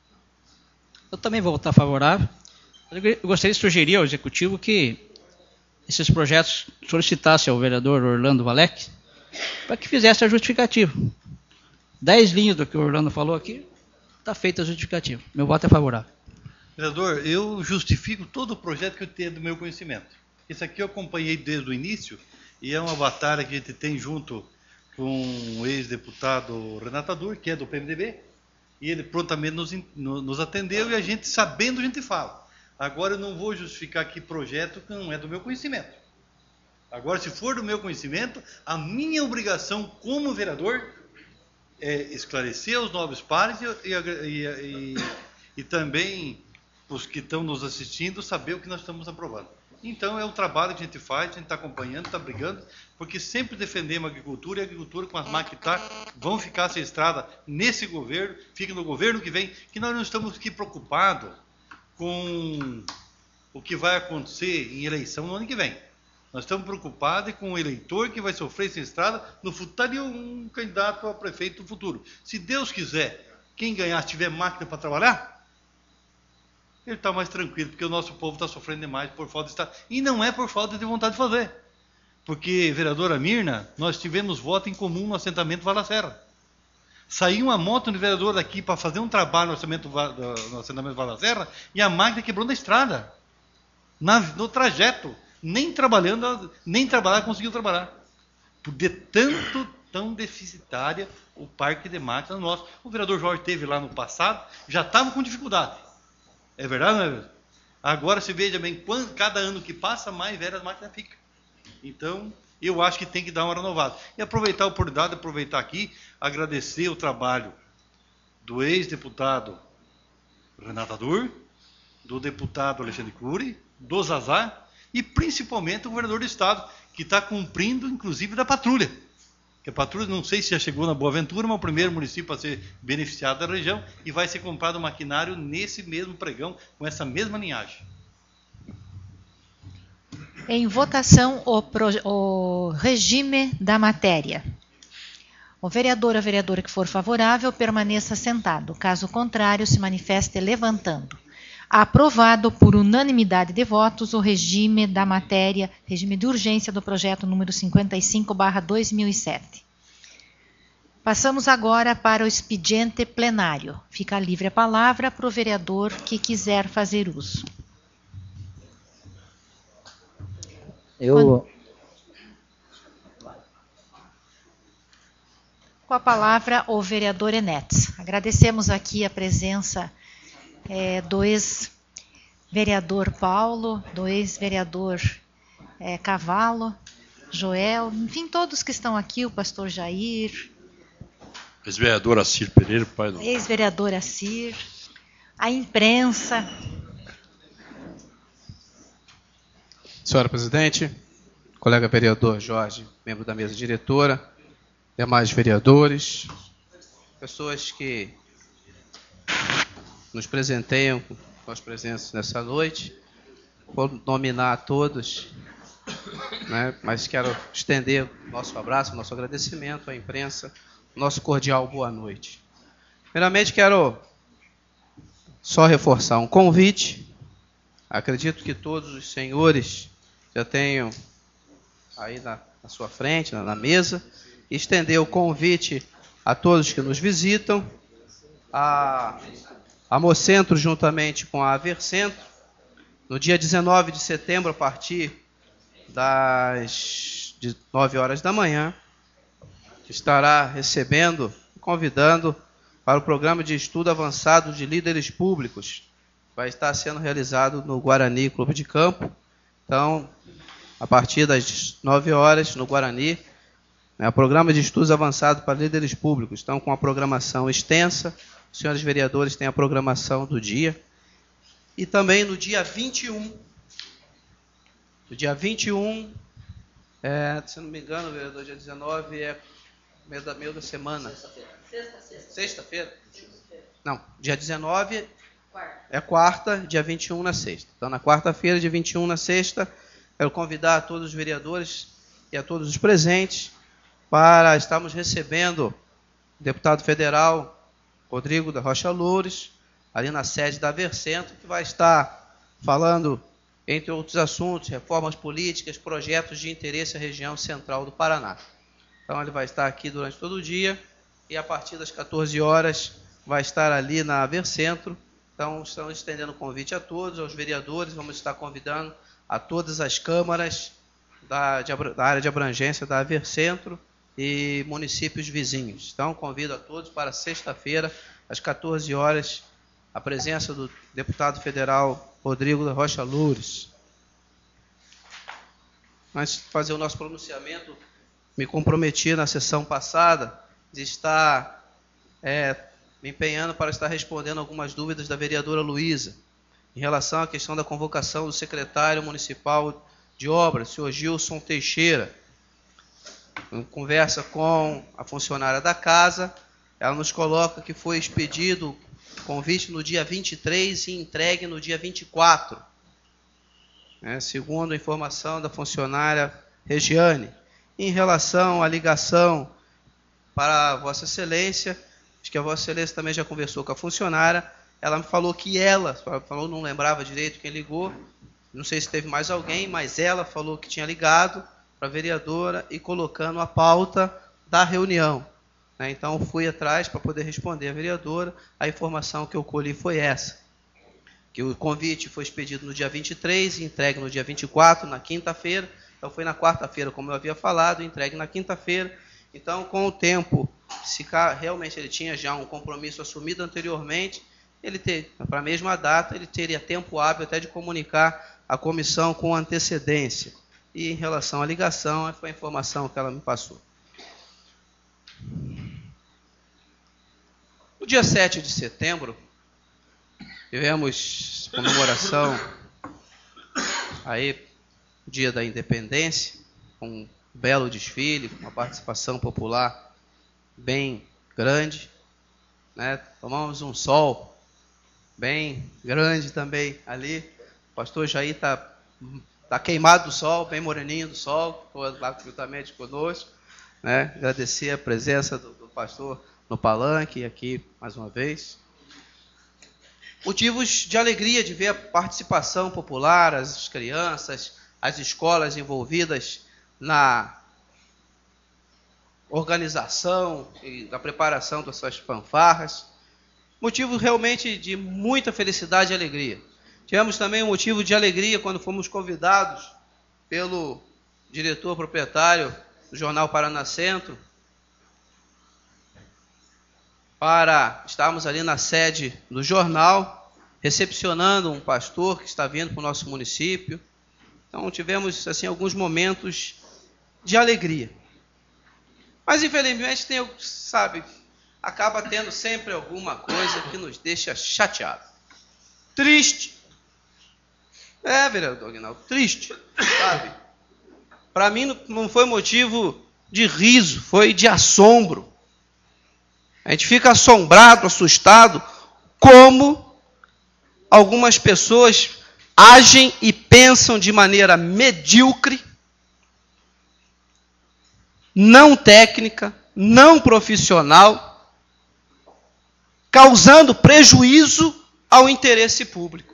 Eu também vou votar favorável. Eu gostaria de sugerir ao Executivo que esses projetos solicitassem ao vereador Orlando Valec para que fizesse a justificativa. Dez linhas do que o Orlando falou aqui, está feita a justificativa. Meu voto é favorável. Vereador, eu justifico todo o projeto que eu tenho do meu conhecimento. Isso aqui eu acompanhei desde o início, e é uma batalha que a gente tem junto com o ex-deputado Renato Adur, que é do P M D B, e ele prontamente nos, nos atendeu, e a gente, sabendo, a gente fala. Agora eu não vou justificar aqui projeto que não é do meu conhecimento. Agora, se for do meu conhecimento, a minha obrigação como vereador é esclarecer os novos pares e, e, e, e também os que estão nos assistindo saber o que nós estamos aprovando. Então é o trabalho que a gente faz, a gente está acompanhando, está brigando, porque sempre defendemos a agricultura, e a agricultura com as máquinas que tá, vão ficar sem estrada nesse governo, fica no governo que vem, que nós não estamos aqui preocupados com o que vai acontecer em eleição no ano que vem. Nós estamos preocupados com o eleitor que vai sofrer sem estrada no futuro, e um candidato a prefeito no futuro. Se Deus quiser, quem ganhar, se tiver máquina para trabalhar, ele está mais tranquilo, porque o nosso povo está sofrendo demais por falta de estrada. E não é por falta de vontade de fazer. Porque, vereadora Mirna, nós tivemos voto em comum no assentamento Vala Serra. Saiu uma moto do vereador daqui para fazer um trabalho no assentamento, no assentamento Vala Serra, e a máquina quebrou na estrada, na, no trajeto. Nem trabalhando, nem trabalhar conseguiu trabalhar. Por de tanto, tão deficitária o parque de máquinas nosso. O vereador Jorge teve lá no passado, já estava com dificuldade. É verdade, não é? Agora se veja bem, quando, cada ano que passa, mais velhas as máquinas ficam. Então, Eu acho que tem que dar uma renovada. E aproveitar a oportunidade, aproveitar aqui, agradecer o trabalho do ex-deputado Renato Adur, do deputado Alexandre Cury, do Zazá e principalmente o governador do estado, que está cumprindo, inclusive, da patrulha. Que a patrulha, não sei se já chegou na Boa Ventura, mas é o primeiro município a ser beneficiado da região e vai ser comprado maquinário nesse mesmo pregão, com essa mesma linhagem. Em votação, o, pro, o regime da matéria. O vereador ou a vereadora que for favorável permaneça sentado. Caso contrário, se manifeste levantando. Aprovado por unanimidade de votos o regime da matéria, regime de urgência do projeto número cinquenta e cinco barra dois mil e sete. Passamos agora para o expediente plenário. Fica livre a palavra para o vereador que quiser fazer uso. Eu... Com a palavra, o vereador Enetes. Agradecemos aqui a presença é, do ex-vereador Paulo, do ex-vereador é, Cavalo, Joel, enfim, todos que estão aqui, o pastor Jair. Ex-vereador Assir Pereira, pai do... Ex-vereador Assir, a imprensa. Senhora presidente, colega vereador Jorge, membro da mesa diretora, demais vereadores, pessoas que nos presenteiam com as presenças nessa noite, vou nominar a todos, né, mas quero estender nosso abraço, nosso agradecimento à imprensa, nosso cordial boa noite. Primeiramente, quero só reforçar um convite. Acredito que todos os senhores já tenham aí na, na sua frente, na, na mesa, estender o convite a todos que nos visitam, a, a Mocentro, juntamente com a Avercentro, no dia dezenove de setembro, a partir das nove horas da manhã, estará recebendo, convidando para o programa de estudo avançado de líderes públicos. Vai estar sendo realizado no Guarani Clube de Campo. Então, a partir das nove horas, no Guarani, né, o programa de estudos avançado para líderes públicos. Então, com a programação extensa, os senhores vereadores têm a programação do dia. E também no dia vinte e um, no dia vinte e um, é, se não me engano, vereador, dia dezenove é meio da, meio da semana. Sexta-feira. Sexta-feira? Não, dia dezenove é quarta, dia vinte e um na sexta. Então, na quarta-feira, dia vinte e um na sexta, quero convidar a todos os vereadores e a todos os presentes para estarmos recebendo o deputado federal Rodrigo da Rocha Loures, ali na sede da Avercentro, que vai estar falando, entre outros assuntos, reformas políticas, projetos de interesse à região central do Paraná. Então, ele vai estar aqui durante todo o dia e, a partir das quatorze horas, vai estar ali na Avercentro. Então, estamos estendendo o convite a todos, aos vereadores, vamos estar convidando a todas as câmaras da, de, da área de abrangência da Avercentro e municípios vizinhos. Então, convido a todos para sexta-feira, às quatorze horas, a presença do deputado federal Rodrigo da Rocha Loures. Antes de fazer o nosso pronunciamento, me comprometi na sessão passada de estar é, me empenhando para estar respondendo algumas dúvidas da vereadora Luísa, em relação à questão da convocação do secretário municipal de obras, senhor Gilson Teixeira. Em conversa com a funcionária da casa, ela nos coloca que foi expedido convite no dia vinte e três e entregue no dia vinte e quatro. É, segundo a informação da funcionária Regiane. Em relação à ligação para Vossa Excelência, acho que a Vossa Excelência também já conversou com a funcionária, ela me falou que ela, falou, não lembrava direito quem ligou, não sei se teve mais alguém, mas ela falou que tinha ligado para a vereadora e colocando a pauta da reunião. Então, fui atrás para poder responder a vereadora. A informação que eu colhi foi essa, que o convite foi expedido no dia vinte e três e entregue no dia vinte e quatro, na quinta-feira. Então, foi na quarta-feira, como eu havia falado, entregue na quinta-feira. Então, com o tempo, se realmente ele tinha já um compromisso assumido anteriormente, ele ter, para a mesma data, ele teria tempo hábil até de comunicar à comissão com antecedência. E em relação à ligação, foi a informação que ela me passou. No dia sete de setembro, tivemos comemoração aí, Dia da Independência, com um belo desfile, uma participação popular bem grande, né? Tomamos um sol bem grande também ali. O pastor Jair está tá queimado do sol, bem moreninho do sol, lá juntamente conosco, né? Agradecer a presença do, do pastor no palanque aqui mais uma vez. Motivos de alegria de ver a participação popular, as crianças, as escolas envolvidas na organização e na preparação dessas fanfarras. Motivo realmente de muita felicidade e alegria. Tivemos também um motivo de alegria quando fomos convidados pelo diretor proprietário do jornal Paraná Centro para estarmos ali na sede do jornal, recepcionando um pastor que está vindo para o nosso município. Então tivemos assim alguns momentos de alegria. Mas infelizmente tem, sabe, acaba tendo sempre alguma coisa que nos deixa chateado. Triste. É, vereador Aguinaldo, triste, sabe? Para mim não foi motivo de riso, foi de assombro. A gente fica assombrado, assustado, como algumas pessoas agem e pensam de maneira medíocre, não técnica, não profissional, causando prejuízo ao interesse público.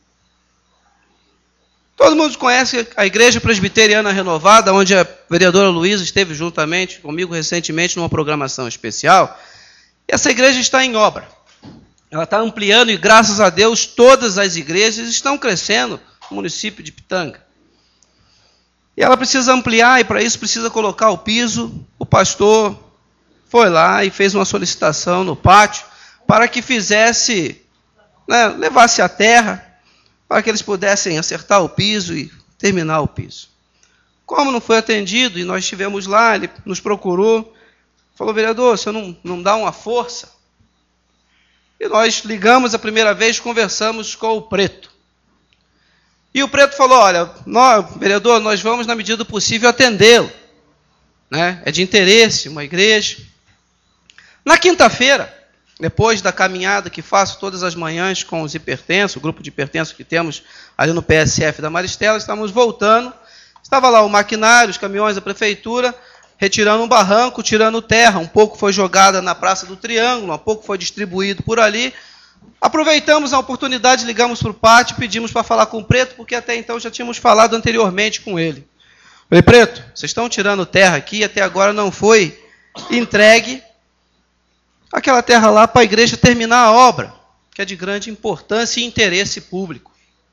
Todo mundo conhece a Igreja Presbiteriana Renovada, onde a vereadora Luísa esteve juntamente comigo recentemente numa programação especial. Essa igreja está em obra. Ela está ampliando e, graças a Deus, todas as igrejas estão crescendo no município de Pitanga. E ela precisa ampliar, e para isso precisa colocar o piso. O pastor foi lá e fez uma solicitação no pátio para que fizesse, né, levasse a terra, para que eles pudessem acertar o piso e terminar o piso. Como não foi atendido, e nós estivemos lá, ele nos procurou, falou: vereador, você não, não dá uma força? E nós ligamos a primeira vez, conversamos com o Preto. E o Preto falou: olha, nós, vereador, nós vamos, na medida do possível, atendê-lo. Né? É de interesse, uma igreja. Na quinta-feira, depois da caminhada que faço todas as manhãs com os hipertensos, o grupo de hipertensos que temos ali no P S F da Maristela, estávamos voltando. Estava lá o maquinário, os caminhões da prefeitura, retirando um barranco, tirando terra. Um pouco foi jogada na Praça do Triângulo, um pouco foi distribuído por ali. Aproveitamos a oportunidade, ligamos para o pátio, pedimos para falar com o Preto, porque até então já tínhamos falado anteriormente com ele. Falei: Preto, vocês estão tirando terra aqui, até agora não foi entregue aquela terra lá para a igreja terminar a obra, que é de grande importância e interesse público.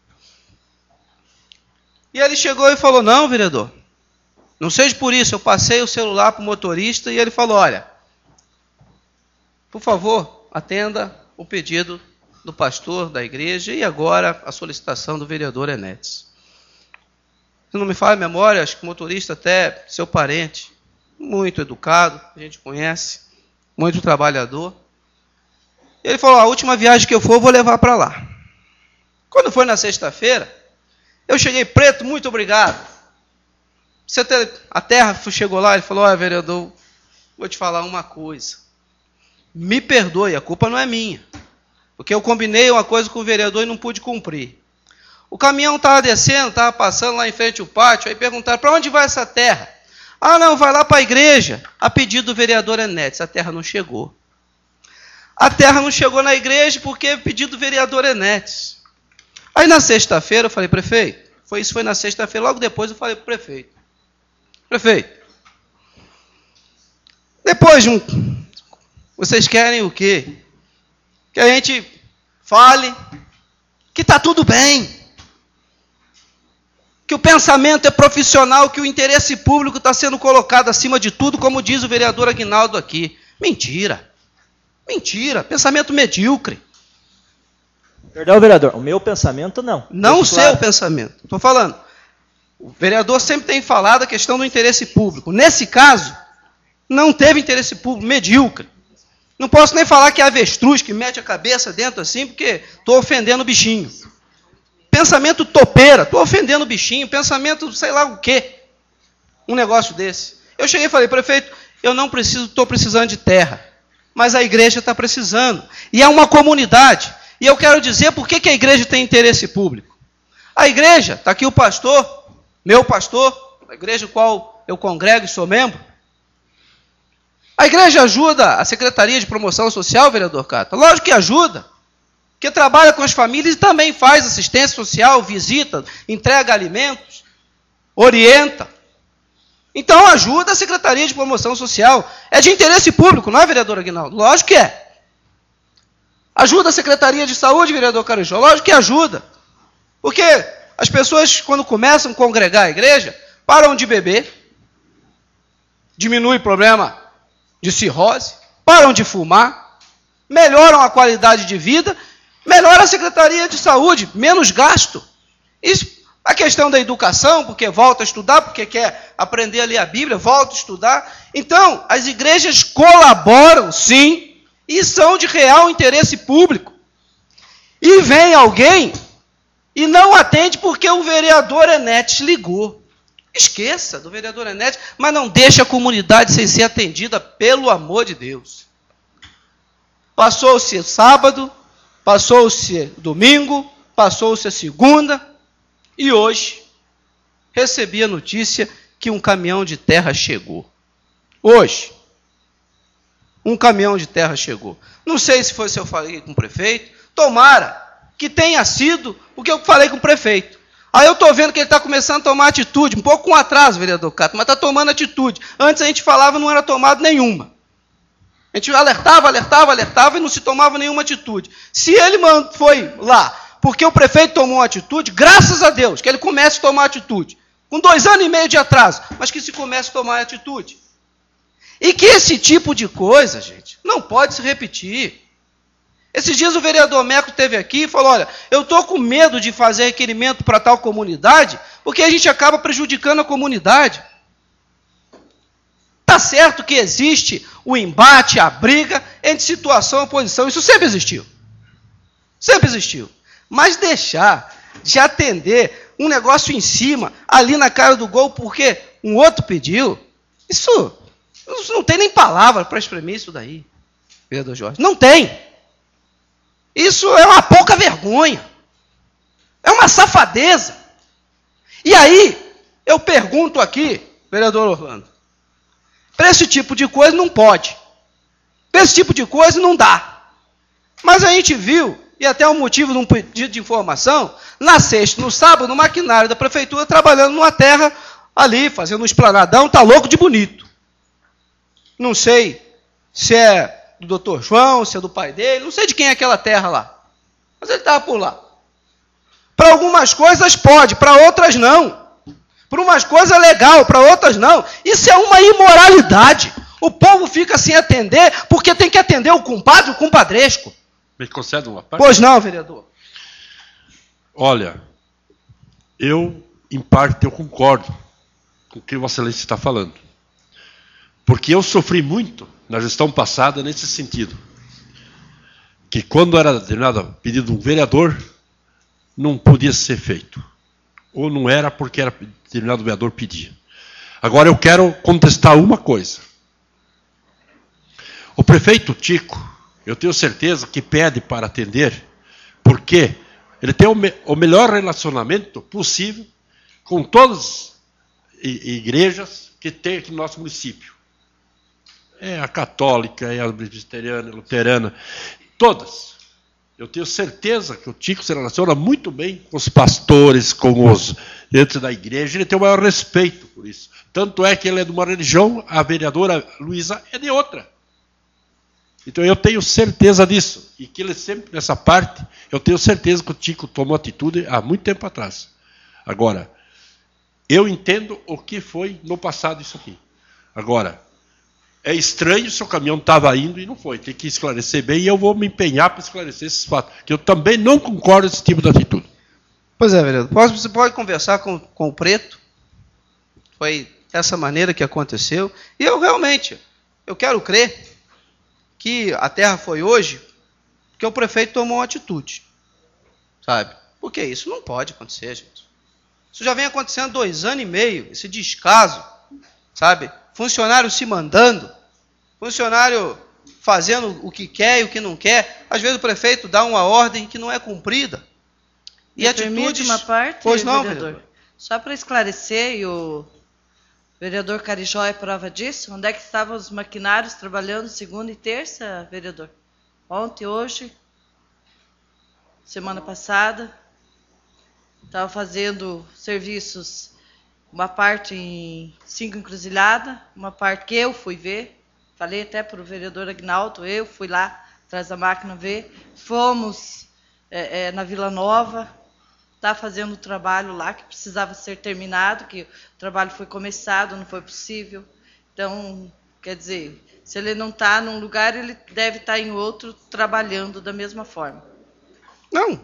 E ele chegou e falou: não, vereador, não seja por isso. Eu passei o celular para o motorista e ele falou: olha, por favor, atenda o pedido do pastor da igreja e agora a solicitação do vereador Enéas. Se não me falha a memória, acho que o motorista até seu parente, muito educado, a gente conhece, muito trabalhador. E ele falou: a última viagem que eu for, eu vou levar para lá. Quando foi na sexta-feira, eu cheguei: Preto, muito obrigado. Você te, a terra chegou lá, ele falou: olha, vereador, vou te falar uma coisa. Me perdoe, a culpa não é minha. Porque eu combinei uma coisa com o vereador e não pude cumprir. O caminhão estava descendo, estava passando lá em frente ao pátio, aí perguntaram: para onde vai essa terra? Ah, não, vai lá para a igreja, a pedido do vereador Enéas. A terra não chegou. A terra não chegou na igreja porque é pedido do vereador Enéas. Aí na sexta-feira eu falei: prefeito, foi isso foi na sexta-feira, logo depois eu falei para o prefeito: prefeito, depois de um, vocês querem o quê? Que a gente fale que está tudo bem, que o pensamento é profissional, que o interesse público está sendo colocado acima de tudo, como diz o vereador Aguinaldo aqui. Mentira. Mentira. Pensamento medíocre. Perdão, vereador. O meu pensamento não. Não o Deixa seu claro. pensamento. Estou falando. O vereador sempre tem falado a questão do interesse público. Nesse caso, não teve interesse público, medíocre. Não posso nem falar que é avestruz que mete a cabeça dentro assim, porque estou ofendendo o bichinho. Pensamento topeira, estou ofendendo o bichinho, pensamento sei lá o quê. Um negócio desse. Eu cheguei e falei, prefeito, eu não preciso, estou precisando de terra, mas a igreja está precisando. E é uma comunidade. E eu quero dizer por que, que a igreja tem interesse público. A igreja, está aqui o pastor, meu pastor, a igreja qual eu congrego e sou membro. A igreja ajuda a Secretaria de Promoção Social, vereador Cata? Lógico que ajuda, porque trabalha com as famílias e também faz assistência social, visita, entrega alimentos, orienta. Então ajuda a Secretaria de Promoção Social. É de interesse público, não é, vereador Aguinaldo? Lógico que é. Ajuda a Secretaria de Saúde, vereador Carijó? Lógico que ajuda. Porque as pessoas, quando começam a congregar a igreja, param de beber, diminui o problema de cirrose, param de fumar, melhoram a qualidade de vida, melhora a Secretaria de Saúde, menos gasto. Isso, a questão da educação, porque volta a estudar, porque quer aprender a ler a Bíblia, volta a estudar. Então, as igrejas colaboram, sim, e são de real interesse público. E vem alguém e não atende porque o vereador Enéas ligou. Esqueça do vereador Enéas, mas não deixe a comunidade sem ser atendida, pelo amor de Deus. Passou-se sábado, passou-se domingo, passou-se a segunda, e hoje recebi a notícia que um caminhão de terra chegou. Hoje, um caminhão de terra chegou. Não sei se foi se eu falei com o prefeito, tomara que tenha sido o que eu falei com o prefeito. Aí eu estou vendo que ele está começando a tomar atitude, um pouco com atraso, vereador Cato, mas está tomando atitude. Antes a gente falava e não era tomado nenhuma. A gente alertava, alertava, alertava e não se tomava nenhuma atitude. Se ele foi lá, porque o prefeito tomou uma atitude, graças a Deus, que ele comece a tomar atitude. Com dois anos e meio de atraso, mas que se comece a tomar atitude. E que esse tipo de coisa, gente, não pode se repetir. Esses dias o vereador Meco esteve aqui e falou, olha, eu estou com medo de fazer requerimento para tal comunidade, porque a gente acaba prejudicando a comunidade. Está certo que existe o embate, a briga entre situação e oposição, isso sempre existiu. Sempre existiu. Mas deixar de atender um negócio em cima, ali na cara do gol, porque um outro pediu, isso, isso não tem nem palavra para exprimir isso daí, vereador Jorge. Não tem. Isso é uma pouca vergonha. É uma safadeza. E aí, eu pergunto aqui, vereador Orlando, para esse tipo de coisa não pode. Para esse tipo de coisa não dá. Mas a gente viu, e até o motivo de um pedido de informação, na sexta, no sábado, no maquinário da prefeitura, trabalhando numa terra ali, fazendo um esplanadão, tá louco de bonito. Não sei se é do doutor João, se é do pai dele, não sei de quem é aquela terra lá. Mas ele estava por lá. Para algumas coisas pode, para outras não. Para umas coisas legal, para outras não. Isso é uma imoralidade. O povo fica sem atender, porque tem que atender o compadre, o compadresco. Me concede uma parte? Pois não, vereador. Olha, eu, em parte, eu concordo com o que Vossa Excelência está falando. Porque eu sofri muito na gestão passada nesse sentido. Que quando era determinado pedido de um vereador, não podia ser feito. Ou não era porque era determinado vereador pedia. Agora eu quero contestar uma coisa. O prefeito Tico, eu tenho certeza que pede para atender, porque ele tem o, me, o melhor relacionamento possível com todas as igrejas que tem aqui no nosso município. É a católica, é a presbiteriana, a luterana, todas. Eu tenho certeza que o Tico se relaciona muito bem com os pastores, com os dentro da igreja, ele tem o maior respeito por isso. Tanto é que ele é de uma religião, a vereadora Luísa é de outra. Então eu tenho certeza disso. E que ele sempre, nessa parte, eu tenho certeza que o Tico tomou atitude há muito tempo atrás. Agora, eu entendo o que foi no passado isso aqui. Agora, é estranho se o caminhão estava indo e não foi. Tem que esclarecer bem e eu vou me empenhar para esclarecer esses fatos. Que eu também não concordo com esse tipo de atitude. Pois é, vereador. Você pode conversar com, com o Preto, Foi dessa maneira que aconteceu. E eu realmente, eu quero crer que a terra foi hoje porque o prefeito tomou uma atitude. Sabe? Porque isso não pode acontecer, gente. Isso já vem acontecendo há dois anos e meio, esse descaso, sabe? Funcionário se mandando, funcionário fazendo o que quer e o que não quer. Às vezes o prefeito dá uma ordem que não é cumprida. E Me atitudes... permite uma parte, pois não, vereador? vereador. Só para esclarecer, e o vereador Carijó é prova disso, onde é que estavam os maquinários trabalhando segunda e terça, vereador? Ontem, hoje, semana passada, estava fazendo serviços, uma parte em Cinco Encruzilhada, uma parte que eu fui ver, falei até para o vereador Agnaldo, eu fui lá atrás da máquina ver, fomos é, é, na Vila Nova, está fazendo o trabalho lá que precisava ser terminado, que o trabalho foi começado, não foi possível. Então, quer dizer, se ele não está num lugar, ele deve estar em outro trabalhando da mesma forma. Não.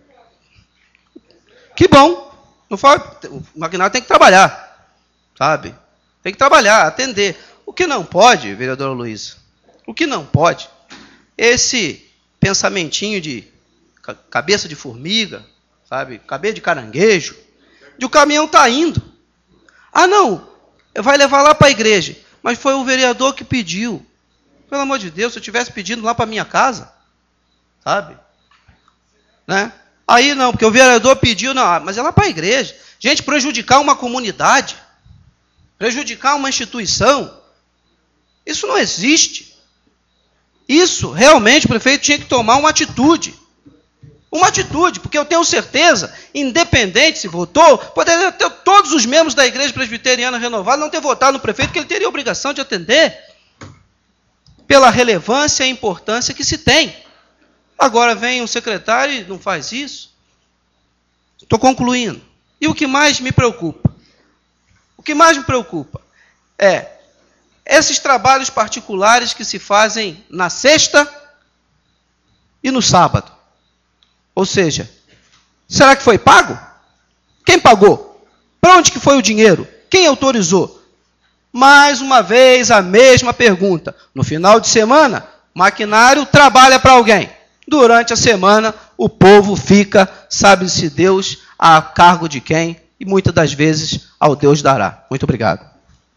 Que bom. Não foi, o maquinário tem que trabalhar, sabe? Tem que trabalhar, atender. O que não pode, vereadora Luiz, o que não pode, esse pensamentinho de cabeça de formiga, sabe? Cabeça de caranguejo, de o caminhão está indo. Ah, não, vai levar lá para a igreja. Mas foi o vereador que pediu. Pelo amor de Deus, se eu tivesse pedindo lá para minha casa, sabe? Né? Aí não, porque o vereador pediu, não, mas é lá para a igreja. Gente, prejudicar uma comunidade, prejudicar uma instituição, isso não existe. Isso, realmente, o prefeito tinha que tomar uma atitude. Uma atitude, porque eu tenho certeza, independente se votou, poderia ter todos os membros da Igreja Presbiteriana Renovada não ter votado no prefeito, que ele teria a obrigação de atender, pela relevância e importância que se tem. Agora vem um secretário e não faz isso. Estou concluindo. E o que mais me preocupa? O que mais me preocupa é esses trabalhos particulares que se fazem na sexta e no sábado. Ou seja, será que foi pago? Quem pagou? Para onde que foi o dinheiro? Quem autorizou? Mais uma vez a mesma pergunta. No final de semana, o maquinário trabalha para alguém. Durante a semana, o povo fica, sabe-se Deus, a cargo de quem, e muitas das vezes ao Deus dará. Muito obrigado.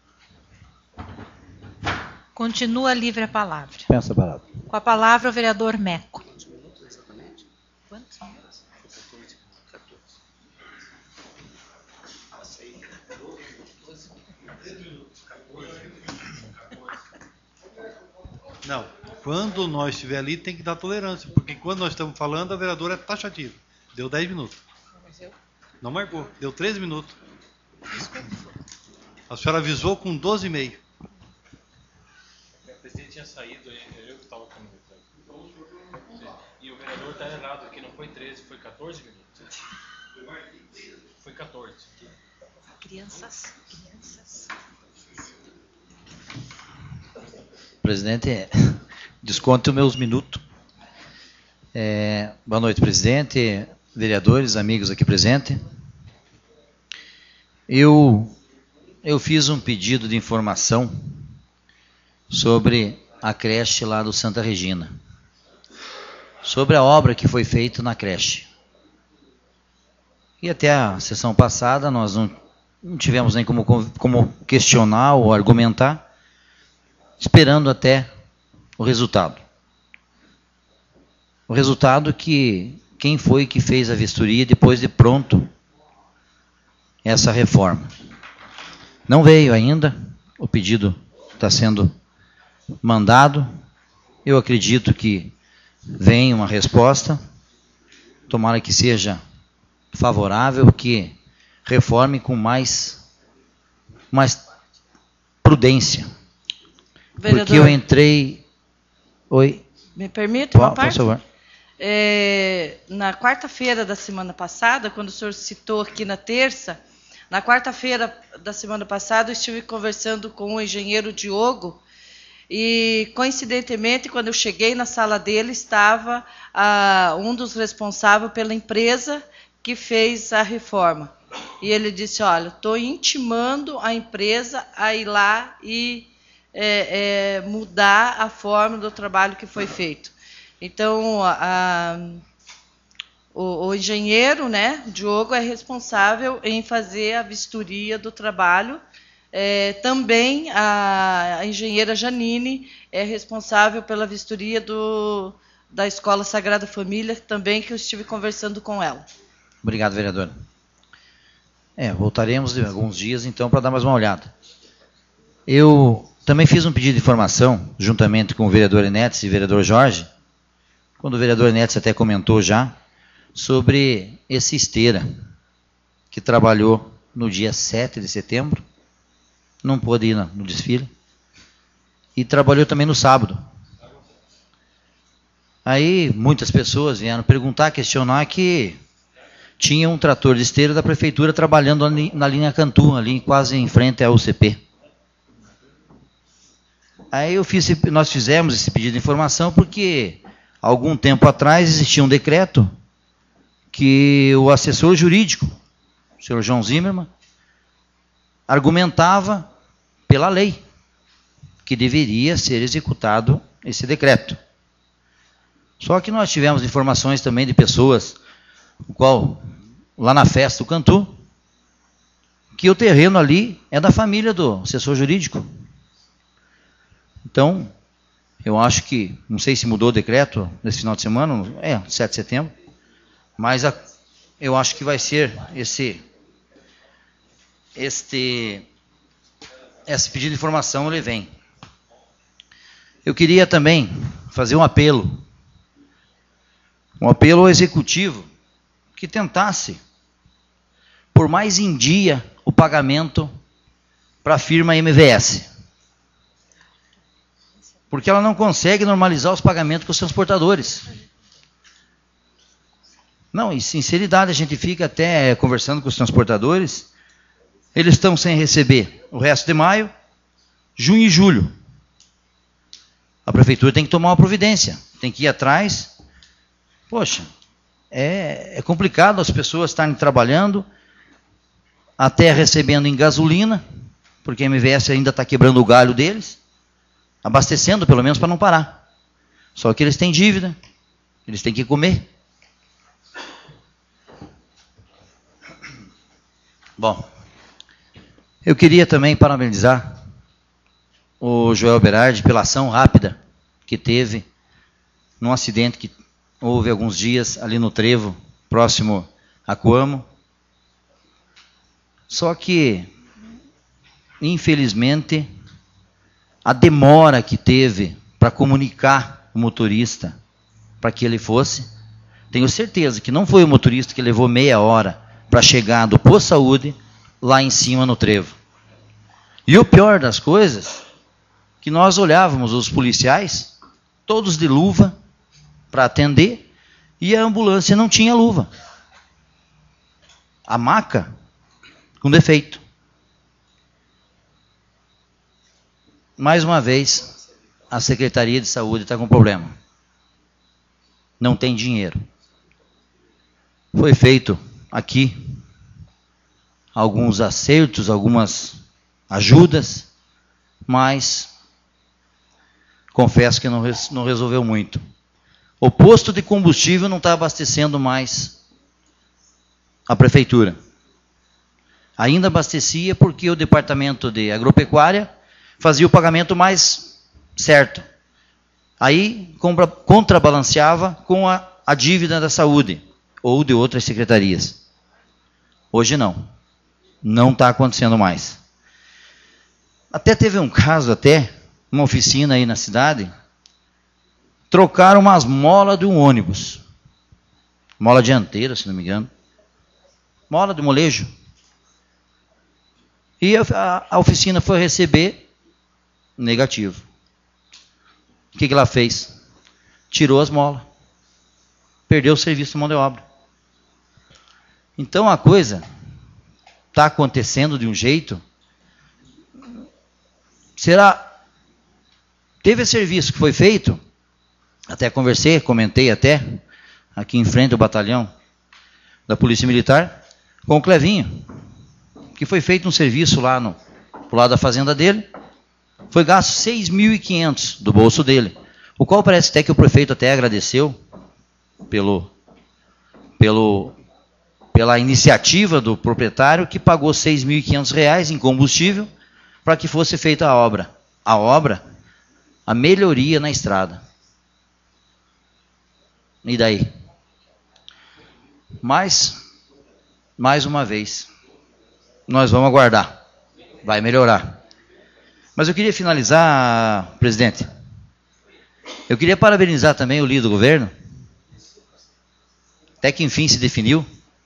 Continua livre a palavra. Pensa a palavra. Com a palavra, o vereador Meco. Não, quando nós estiver ali tem que dar tolerância, porque quando nós estamos falando, a vereadora é taxativa. Deu dez minutos. Não marcou, deu treze minutos. A senhora avisou com doze e meio. O presidente tinha saído, eu que estava comunicando. E o vereador está errado aqui, não foi treze, foi quatorze minutos. Foi quatorze. Crianças, crianças. Presidente, desconte os meus minutos. É, boa noite, presidente, vereadores, amigos aqui presentes. Eu, eu fiz um pedido de informação sobre a creche lá do Santa Regina, sobre a obra que foi feita na creche. E até a sessão passada nós não, não tivemos nem como, como questionar ou argumentar, esperando até o resultado. O resultado que quem foi que fez a vistoria depois de pronto essa reforma. Não veio ainda, o pedido está sendo mandado. Eu acredito que vem uma resposta, tomara que seja favorável, que reforme com mais, mais prudência. Vereador, porque eu entrei... Oi? Me permite uma Por parte? favor. É, na quarta-feira da semana passada, quando o senhor citou aqui na terça, na quarta-feira da semana passada eu estive conversando com o engenheiro Diogo e, coincidentemente, quando eu cheguei na sala dele, estava ah, um dos responsáveis pela empresa que fez a reforma. e ele disse, olha, estou intimando a empresa a ir lá e é, é, mudar a forma do trabalho que foi feito. Então, a, a, o, o engenheiro, né, o Diogo, é responsável em fazer a vistoria do trabalho. É, também a, a engenheira Janine é responsável pela vistoria do, da Escola Sagrada Família, também que eu estive conversando com ela. Obrigado, vereadora. É, voltaremos em alguns dias, então, para dar mais uma olhada. Eu também fiz um pedido de informação, juntamente com o vereador Enetes e o vereador Jorge, quando o vereador Enetes até comentou já, sobre esse esteira, que trabalhou no dia sete de setembro, não pôde ir no desfile, e trabalhou também no sábado. Aí muitas pessoas vieram perguntar, questionar que tinha um trator de esteira da prefeitura trabalhando ali, na linha Cantu, ali quase em frente à U C P. Aí eu fiz, nós fizemos esse pedido de informação porque algum tempo atrás existia um decreto que o assessor jurídico, o senhor João Zimmermann, argumentava pela lei que deveria ser executado esse decreto. Só que nós tivemos informações também de pessoas, o qual, lá na festa do Cantu, que o terreno ali é da família do assessor jurídico. Então, eu acho que, não sei se mudou o decreto nesse final de semana, é, sete de setembro, mas a, eu acho que vai ser esse, este, esse pedido de informação, ele vem. Eu queria também fazer um apelo, um apelo ao executivo, que tentasse, por mais em dia, o pagamento para a firma M V S. Porque ela não consegue normalizar os pagamentos com os transportadores. Não, e sinceridade, a gente fica até conversando com os transportadores, eles estão sem receber o resto de maio, junho e julho. A prefeitura tem que tomar uma providência, tem que ir atrás. Poxa, é, é complicado as pessoas estarem trabalhando, até recebendo em gasolina, porque a M V S ainda está quebrando o galho deles, abastecendo pelo menos para não parar. Só que eles têm dívida, eles têm que comer. Bom, eu queria também parabenizar o Joel Berardi pela ação rápida que teve num acidente que houve alguns dias ali no Trevo, próximo a Coamo. Só que, infelizmente, a demora que teve para comunicar o motorista para que ele fosse, tenho certeza que não foi o motorista que levou meia hora para chegar do Posto Saúde lá em cima no Trevo. E o pior das coisas, que nós olhávamos os policiais, todos de luva, para atender, e a ambulância não tinha luva. A maca com defeito. Mais uma vez, a Secretaria de Saúde está com problema. Não tem dinheiro. Foi feito aqui alguns acertos, algumas ajudas, mas confesso que não, não resolveu muito. O posto de combustível não está abastecendo mais a prefeitura. Ainda abastecia porque o departamento de agropecuária fazia o pagamento mais certo. Aí contrabalanceava com a, a dívida da saúde ou de outras secretarias. Hoje não. Não está acontecendo mais. Até teve um caso, até, uma oficina aí na cidade, trocaram umas molas de um ônibus. Mola dianteira, se não me engano. Mola de molejo. E a, a oficina foi receber negativo. O que, que ela fez? Tirou as molas. Perdeu o serviço de mão de obra. Então a coisa está acontecendo de um jeito. Será? Teve serviço que foi feito, até conversei, comentei até, aqui em frente ao batalhão da Polícia Militar, com o Clevinho, que foi feito um serviço lá no pro lado da fazenda dele, foi gasto seis mil e quinhentos do bolso dele, o qual parece até que o prefeito até agradeceu pelo, pelo, pela iniciativa do proprietário, que pagou seis mil e quinhentos reais em combustível para que fosse feita a obra. A obra, a melhoria na estrada. E daí? Mas, mais uma vez, nós vamos aguardar. Vai melhorar. Mas eu queria finalizar, presidente. Eu queria parabenizar também o líder do governo, até que enfim se definiu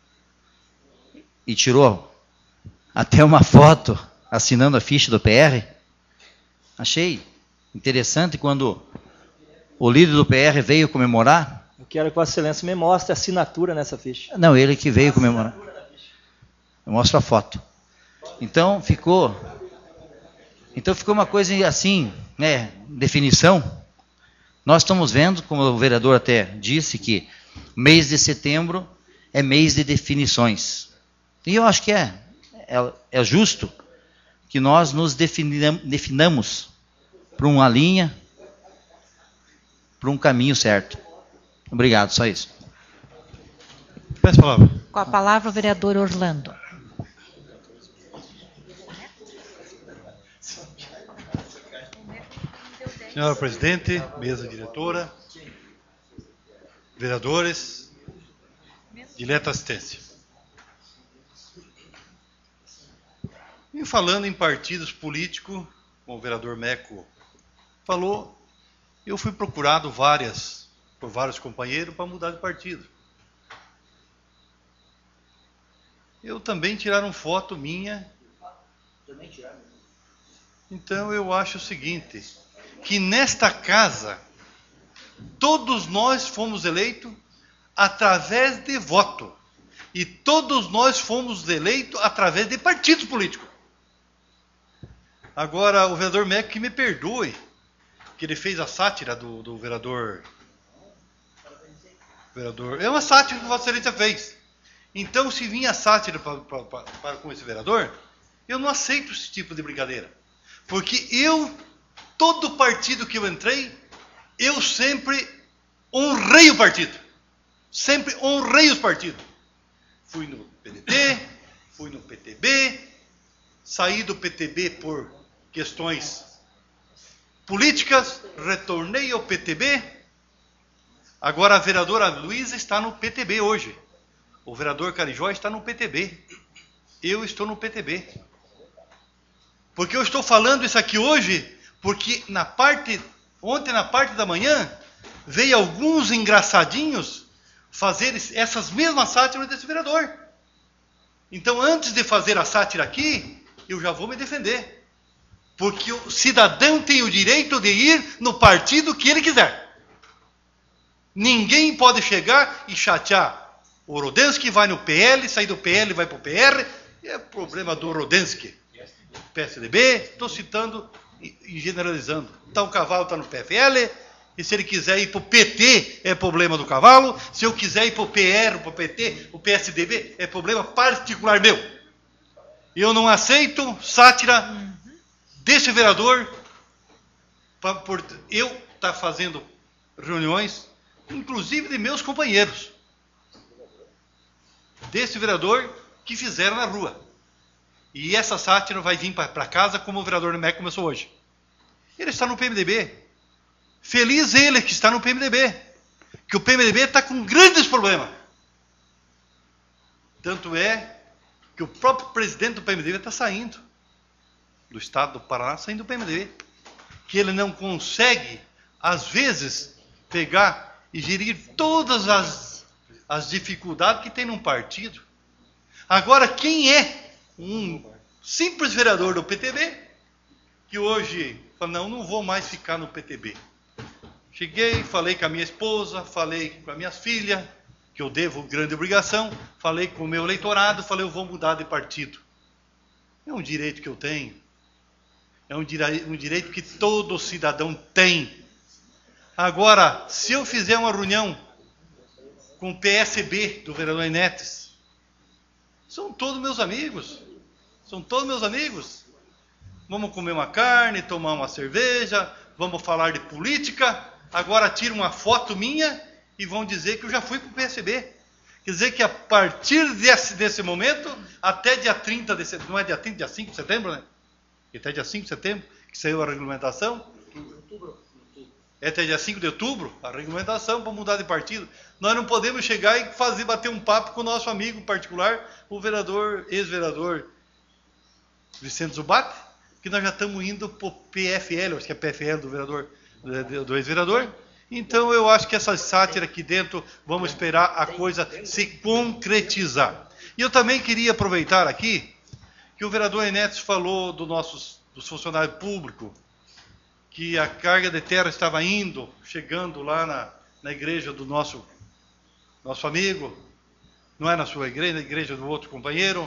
e tirou até uma foto assinando a ficha do P R. Achei interessante quando o líder do P R veio comemorar. Eu quero que Vossa Excelência me mostre a assinatura nessa ficha. Não, ele que veio comemorar. Eu mostro a foto. Então ficou, então ficou uma coisa assim, né, definição. Nós estamos vendo, como o vereador até disse, que mês de setembro é mês de definições. E eu acho que é, é, é justo que nós nos definam, definamos para uma linha, para um caminho certo. Obrigado, só isso. Peço a palavra. Com a palavra o vereador Orlando. Senhora presidente, mesa diretora, vereadores, dileta assistência. E falando em partidos políticos, como o vereador Meco falou, eu fui procurado várias, por vários companheiros para mudar de partido. Eu também tiraram foto minha. Então eu acho o seguinte, que nesta casa, todos nós fomos eleitos através de voto. E todos nós fomos eleitos através de partidos políticos. Agora, o vereador Meco que me perdoe, que ele fez a sátira do, do vereador... vereador... É uma sátira que o Vossa Excelência fez. Então, se vinha sátira para, para, para, para com esse vereador, eu não aceito esse tipo de brincadeira. Porque eu... todo partido que eu entrei, eu sempre honrei o partido. Sempre honrei os partidos. Fui no P D T, fui no P T B, saí do P T B por questões políticas, retornei ao P T B. Agora a vereadora Luísa está no P T B hoje. O vereador Carijó está no P T B. Eu estou no P T B. Porque eu estou falando isso aqui hoje... porque na parte, ontem na parte da manhã, veio alguns engraçadinhos fazer essas mesmas sátiras desse vereador. Então, antes de fazer a sátira aqui, eu já vou me defender. Porque o cidadão tem o direito de ir no partido que ele quiser. Ninguém pode chegar e chatear o Rodensky, vai no P L, sair do P L, vai para o P R. É problema do Rodensky. P S D B, estou citando... e generalizando. Então o cavalo está no P F L, e se ele quiser ir para o P T, é problema do cavalo. Se eu quiser ir para o P R, para o P T, o P S D B, é problema particular meu. Eu não aceito sátira desse vereador, pra, por eu estar tá fazendo reuniões, inclusive de meus companheiros, desse vereador que fizeram na rua. E essa sátira vai vir para casa como o vereador Meco começou hoje. Ele está no P M D B. Feliz ele que está no P M D B. Que o P M D B está com grandes problemas. Tanto é que o próprio presidente do P M D B está saindo do estado do Paraná, saindo do P M D B. Que ele não consegue, às vezes, pegar e gerir todas as, as dificuldades que tem num partido. Agora, quem é um simples vereador do P T B, que hoje fala, não, não vou mais ficar no P T B. Cheguei, falei com a minha esposa, falei com as minhas filhas, que eu devo grande obrigação, falei com o meu eleitorado, falei, eu vou mudar de partido. É um direito que eu tenho. É um, dire- um direito que todo cidadão tem. Agora, se eu fizer uma reunião com o P S B do vereador Enetes, São todos meus amigos. São todos meus amigos. Vamos comer uma carne, tomar uma cerveja, vamos falar de política. Agora tiram uma foto minha e vão dizer que eu já fui para o P S B. Quer dizer que a partir desse, desse momento, até dia trinta de setembro, não é dia trinta, dia cinco de setembro, né? Até dia cinco de setembro, que saiu a regulamentação. É até dia cinco de outubro, a regulamentação para mudar de partido. Nós não podemos chegar e fazer, bater um papo com o nosso amigo particular, o vereador, ex-vereador Vicente Zubat, que nós já estamos indo para o P F L, acho que é P F L do vereador, do ex-vereador. Então eu acho que essa sátira aqui dentro, vamos esperar a coisa se concretizar. E eu também queria aproveitar aqui que o vereador Enéas falou do nossos, dos funcionários públicos, que a carga de terra estava indo, chegando lá na, na igreja do nosso, nosso amigo, não é na sua igreja, na igreja do outro companheiro.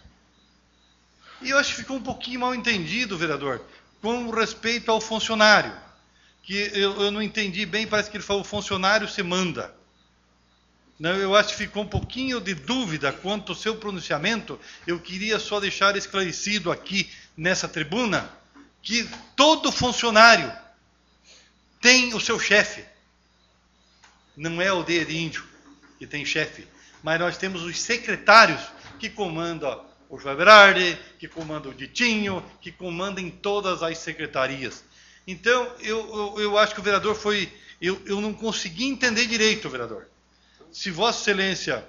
E eu acho que ficou um pouquinho mal entendido, vereador, com respeito ao funcionário, que eu, eu não entendi bem, parece que ele falou, o funcionário se manda. Não, eu acho que ficou um pouquinho de dúvida quanto ao seu pronunciamento. Eu queria só deixar esclarecido aqui nessa tribuna que todo funcionário tem o seu chefe. Não é a aldeia de índio que tem chefe, mas nós temos os secretários que comandam o João Berardi, que comandam o Ditinho, que comandam em todas as secretarias. Então, eu, eu, eu acho que o vereador foi... Eu, eu não consegui entender direito, vereador. Se Vossa Excelência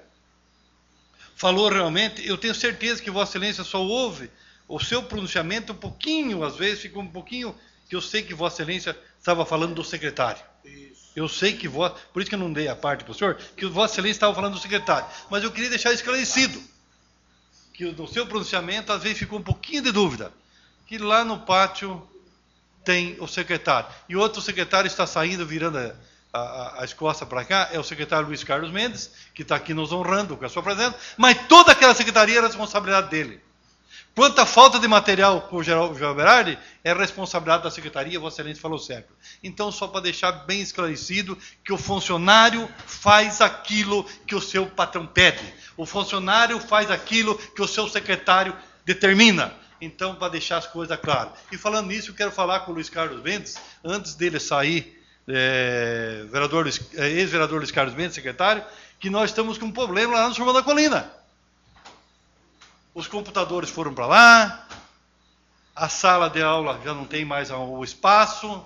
falou realmente, eu tenho certeza que Vossa Excelência só ouve o seu pronunciamento um pouquinho, às vezes ficou um pouquinho, que eu sei que Vossa Excelência estava falando do secretário. Isso. Eu sei que Vossa... Por isso que eu não dei a parte para o senhor, que Vossa Excelência estava falando do secretário. Mas eu queria deixar esclarecido que no seu pronunciamento, às vezes, ficou um pouquinho de dúvida. Que lá no pátio tem o secretário. E outro secretário está saindo, virando a, a, as costas para cá, é o secretário Luiz Carlos Mendes, que está aqui nos honrando com a sua presença, mas toda aquela secretaria é responsabilidade dele. Quanto à falta de material com o João Berardi, é responsabilidade da secretaria, Vossa Excelência falou certo. Então, só para deixar bem esclarecido que o funcionário faz aquilo que o seu patrão pede. O funcionário faz aquilo que o seu secretário determina. Então, para deixar as coisas claras. E falando nisso, eu quero falar com o Luiz Carlos Mendes, antes dele sair, é, vereador, ex-vereador Luiz Carlos Mendes, secretário, que nós estamos com um problema lá no São João da Colina. Os computadores foram para lá, a sala de aula já não tem mais o espaço,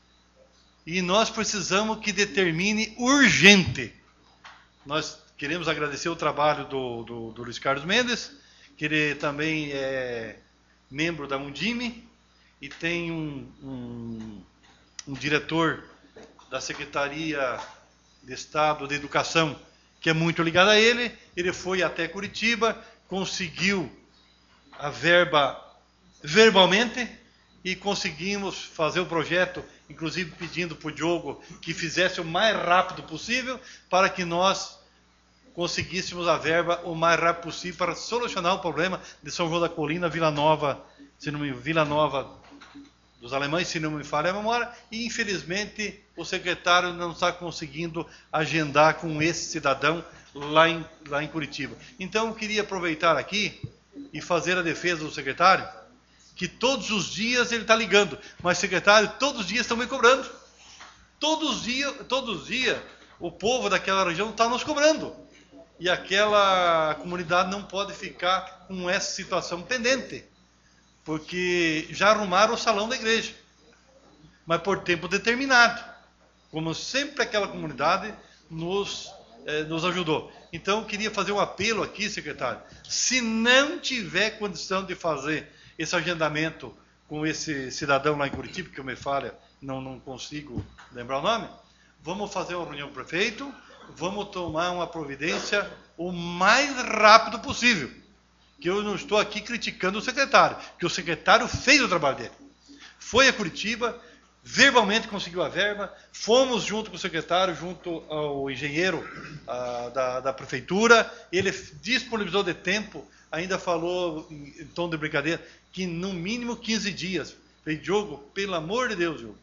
e nós precisamos que determine urgente. Nós queremos agradecer o trabalho do, do, do Luiz Carlos Mendes, que ele também é membro da Undime, e tem um, um, um diretor da Secretaria de Estado de Educação, que é muito ligado a ele. Ele foi até Curitiba, conseguiu a verba verbalmente e conseguimos fazer o projeto, inclusive pedindo para o Diogo que fizesse o mais rápido possível para que nós conseguíssemos a verba o mais rápido possível para solucionar o problema de São João da Colina, Vila Nova, se não me, Vila Nova dos Alemães, se não me falha a memória, e infelizmente o secretário não está conseguindo agendar com esse cidadão lá em, lá em Curitiba. Então eu queria aproveitar aqui e fazer a defesa do secretário, que todos os dias ele está ligando, mas secretário, todos os dias estão me cobrando. Todos os dias, todos os dias o povo daquela região está nos cobrando. E aquela comunidade não pode ficar com essa situação pendente, porque já arrumaram o salão da igreja, mas por tempo determinado, como sempre aquela comunidade nos, eh, nos ajudou. Então eu queria fazer um apelo aqui, secretário, se não tiver condição de fazer esse agendamento com esse cidadão lá em Curitiba, que eu me falha, não, não consigo lembrar o nome, vamos fazer uma reunião com o prefeito, vamos tomar uma providência o mais rápido possível. Que eu não estou aqui criticando o secretário, que o secretário fez o trabalho dele. Foi a Curitiba, verbalmente conseguiu a verba, fomos junto com o secretário, junto ao engenheiro a, da, da prefeitura, ele disponibilizou de tempo, ainda falou em, em tom de brincadeira, que no mínimo quinze dias. Falei, Diogo, pelo amor de Deus, Diogo,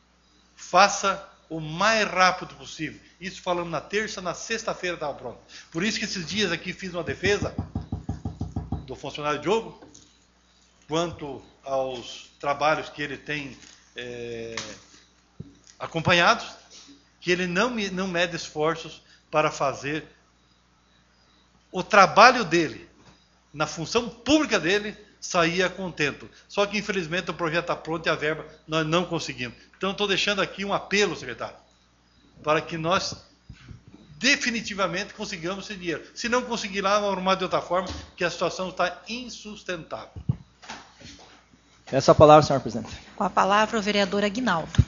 faça o mais rápido possível. Isso falando na terça, na sexta-feira estava pronto. Por isso que esses dias aqui fiz uma defesa do funcionário Diogo, quanto aos trabalhos que ele tem é, acompanhado, que ele não, não mede esforços para fazer o trabalho dele, na função pública dele, sair a contento. Só que, infelizmente, o projeto está pronto e a verba nós não conseguimos. Então, estou deixando aqui um apelo, secretário, para que nós definitivamente consigamos esse dinheiro. Se não conseguir lá, vamos arrumar de outra forma, que a situação está insustentável. Essa é a palavra, senhor presidente. Com a palavra, o vereador Aguinaldo.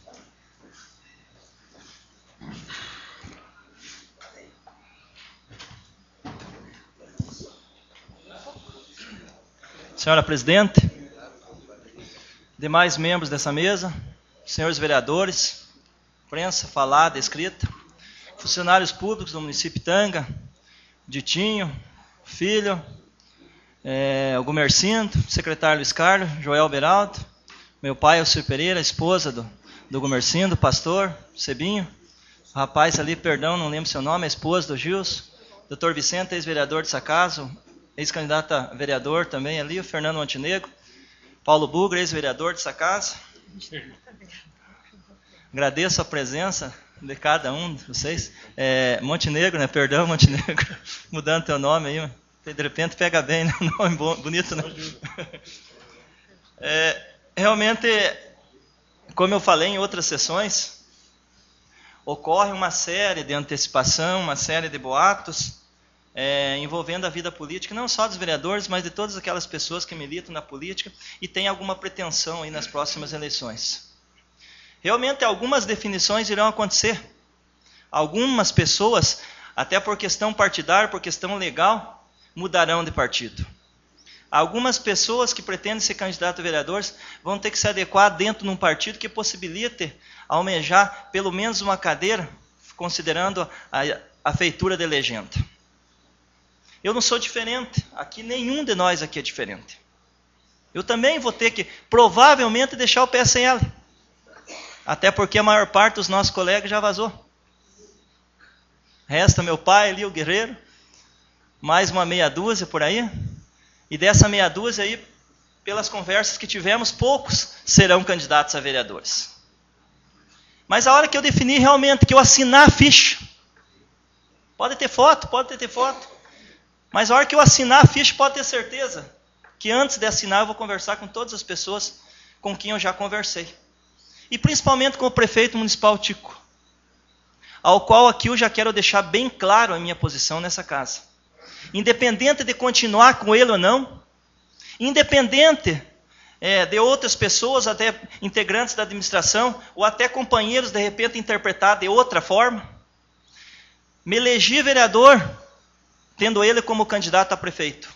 Senhora presidente, demais membros dessa mesa, senhores vereadores, imprensa falada, escrita, funcionários públicos do município de Tanga, Ditinho, Filho, é, o Gumercindo, secretário Luiz Carlos, Joel Beraldo, meu pai, Alcir Pereira, esposa do, do Gumercindo, pastor, Sebinho, o rapaz ali, perdão, não lembro seu nome, a esposa do Gilson, doutor Vicente, ex-vereador de Sacaso, ex-candidato a vereador também ali, o Fernando Montenegro, Paulo Bugra, ex-vereador de Sacaso. Agradeço a presença de cada um de vocês. É, Montenegro, né? Perdão, Montenegro, mudando teu nome aí, de repente pega bem, né? Nome bonito, né? É, realmente, como eu falei em outras sessões, ocorre uma série de antecipação, uma série de boatos, É, envolvendo a vida política, não só dos vereadores, mas de todas aquelas pessoas que militam na política e têm alguma pretensão aí nas próximas eleições. Realmente algumas definições irão acontecer. Algumas pessoas, até por questão partidária, por questão legal, mudarão de partido. Algumas pessoas que pretendem ser candidato a vereadores vão ter que se adequar dentro de um partido que possibilite almejar pelo menos uma cadeira, considerando a, a feitura de legenda. Eu não sou diferente, aqui nenhum de nós aqui é diferente. Eu também vou ter que, provavelmente, deixar o P S L. Até porque a maior parte dos nossos colegas já vazou. Resta meu pai ali, o Guerreiro, mais uma meia dúzia por aí. E dessa meia dúzia aí, pelas conversas que tivemos, poucos serão candidatos a vereadores. Mas a hora que eu definir realmente, que eu assinar a ficha, pode ter foto, pode ter foto. Mas a hora que eu assinar a ficha, pode ter certeza que antes de assinar eu vou conversar com todas as pessoas com quem eu já conversei. E principalmente com o prefeito municipal Tico, ao qual aqui eu já quero deixar bem claro a minha posição nessa casa. Independente de continuar com ele ou não, independente é, de outras pessoas, até integrantes da administração, ou até companheiros de repente interpretar de outra forma, me elegi vereador tendo ele como candidato a prefeito.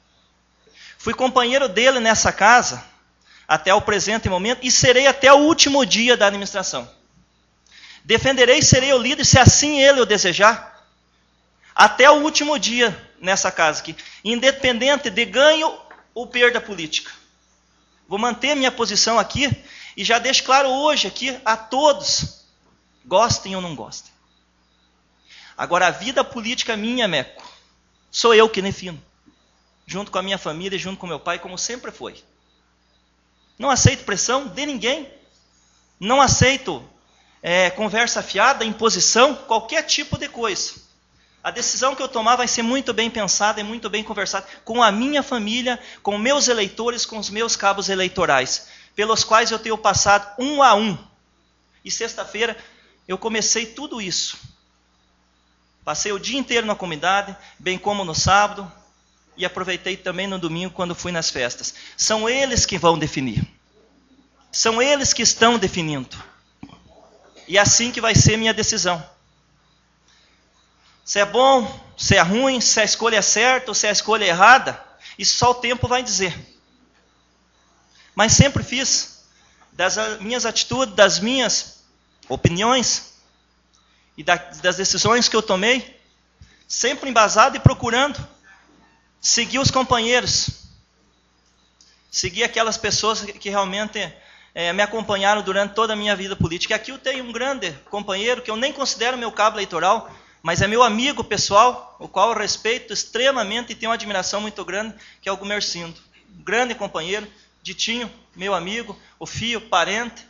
Fui companheiro dele nessa casa, até o presente momento, e serei até o último dia da administração. Defenderei e serei o líder, se assim ele o desejar, até o último dia nessa casa aqui, independente de ganho ou perda política. Vou manter minha posição aqui, e já deixo claro hoje aqui a todos, gostem ou não gostem. Agora, a vida política minha, Meco, sou eu que defino, junto com a minha família, junto com meu pai, como sempre foi. Não aceito pressão de ninguém, não aceito é, conversa fiada, imposição, qualquer tipo de coisa. A decisão que eu tomar vai ser muito bem pensada e muito bem conversada com a minha família, com meus eleitores, com os meus cabos eleitorais, pelos quais eu tenho passado um a um. E sexta-feira eu comecei tudo isso. Passei o dia inteiro na comunidade, bem como no sábado, e aproveitei também no domingo quando fui nas festas. São eles que vão definir. São eles que estão definindo. E é assim que vai ser minha decisão. Se é bom, se é ruim, se a escolha é certa ou se a escolha é errada, isso só o tempo vai dizer. Mas sempre fiz, das minhas atitudes, das minhas opiniões, e das decisões que eu tomei, sempre embasado e procurando seguir os companheiros, seguir aquelas pessoas que realmente é, me acompanharam durante toda a minha vida política. E aqui eu tenho um grande companheiro, que eu nem considero meu cabo eleitoral, mas é meu amigo pessoal, o qual eu respeito extremamente e tenho uma admiração muito grande, que é o Gumercindo. Um grande companheiro, Ditinho, meu amigo, o Fio, parente.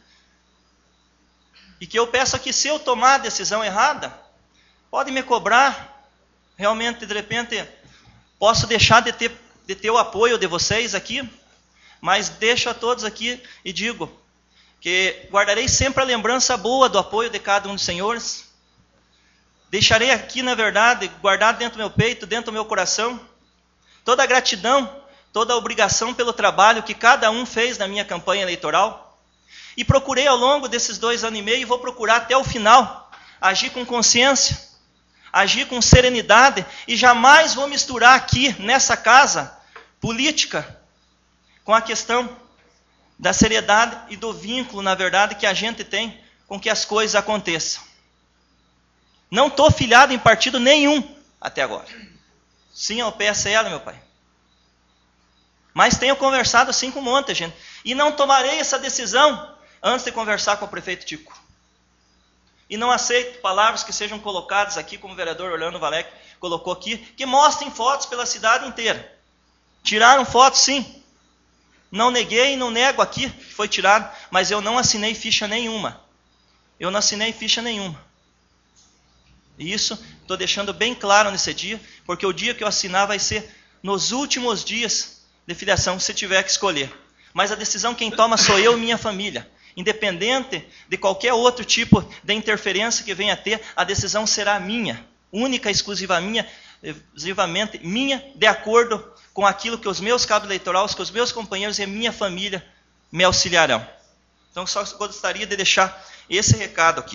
E que eu peço aqui, se eu tomar a decisão errada, pode me cobrar. Realmente, de repente, posso deixar de ter, de ter o apoio de vocês aqui, mas deixo a todos aqui e digo que guardarei sempre a lembrança boa do apoio de cada um dos senhores. Deixarei aqui, na verdade, guardado dentro do meu peito, dentro do meu coração, toda a gratidão, toda a obrigação pelo trabalho que cada um fez na minha campanha eleitoral. E procurei ao longo desses dois anos e meio, e vou procurar até o final, agir com consciência, agir com serenidade, e jamais vou misturar aqui, nessa casa, política, com a questão da seriedade e do vínculo, na verdade, que a gente tem com que as coisas aconteçam. Não estou filiado em partido nenhum até agora. Sim, ao P S L, meu pai. Mas tenho conversado sim com um monte de gente. E não tomarei essa decisão antes de conversar com o prefeito Tico. E não aceito palavras que sejam colocadas aqui, como o vereador Orlando Valec colocou aqui, que mostrem fotos pela cidade inteira. Tiraram fotos, sim. Não neguei e não nego aqui que foi tirado, mas eu não assinei ficha nenhuma. Eu não assinei ficha nenhuma. E isso estou deixando bem claro nesse dia, porque o dia que eu assinar vai ser nos últimos dias de filiação, se tiver que escolher. Mas a decisão quem toma sou eu e minha família. Independente de qualquer outro tipo de interferência que venha a ter, a decisão será minha, única e exclusiva minha, exclusivamente minha, de acordo com aquilo que os meus cabos eleitorais, que os meus companheiros e a minha família me auxiliarão. Então, só gostaria de deixar esse recado aqui.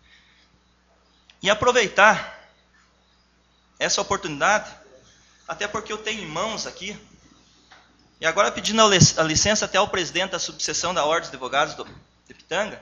E aproveitar essa oportunidade, até porque eu tenho em mãos aqui, e agora pedindo a licença até ao presidente da subseção da Ordem dos Advogados do, de Pitanga,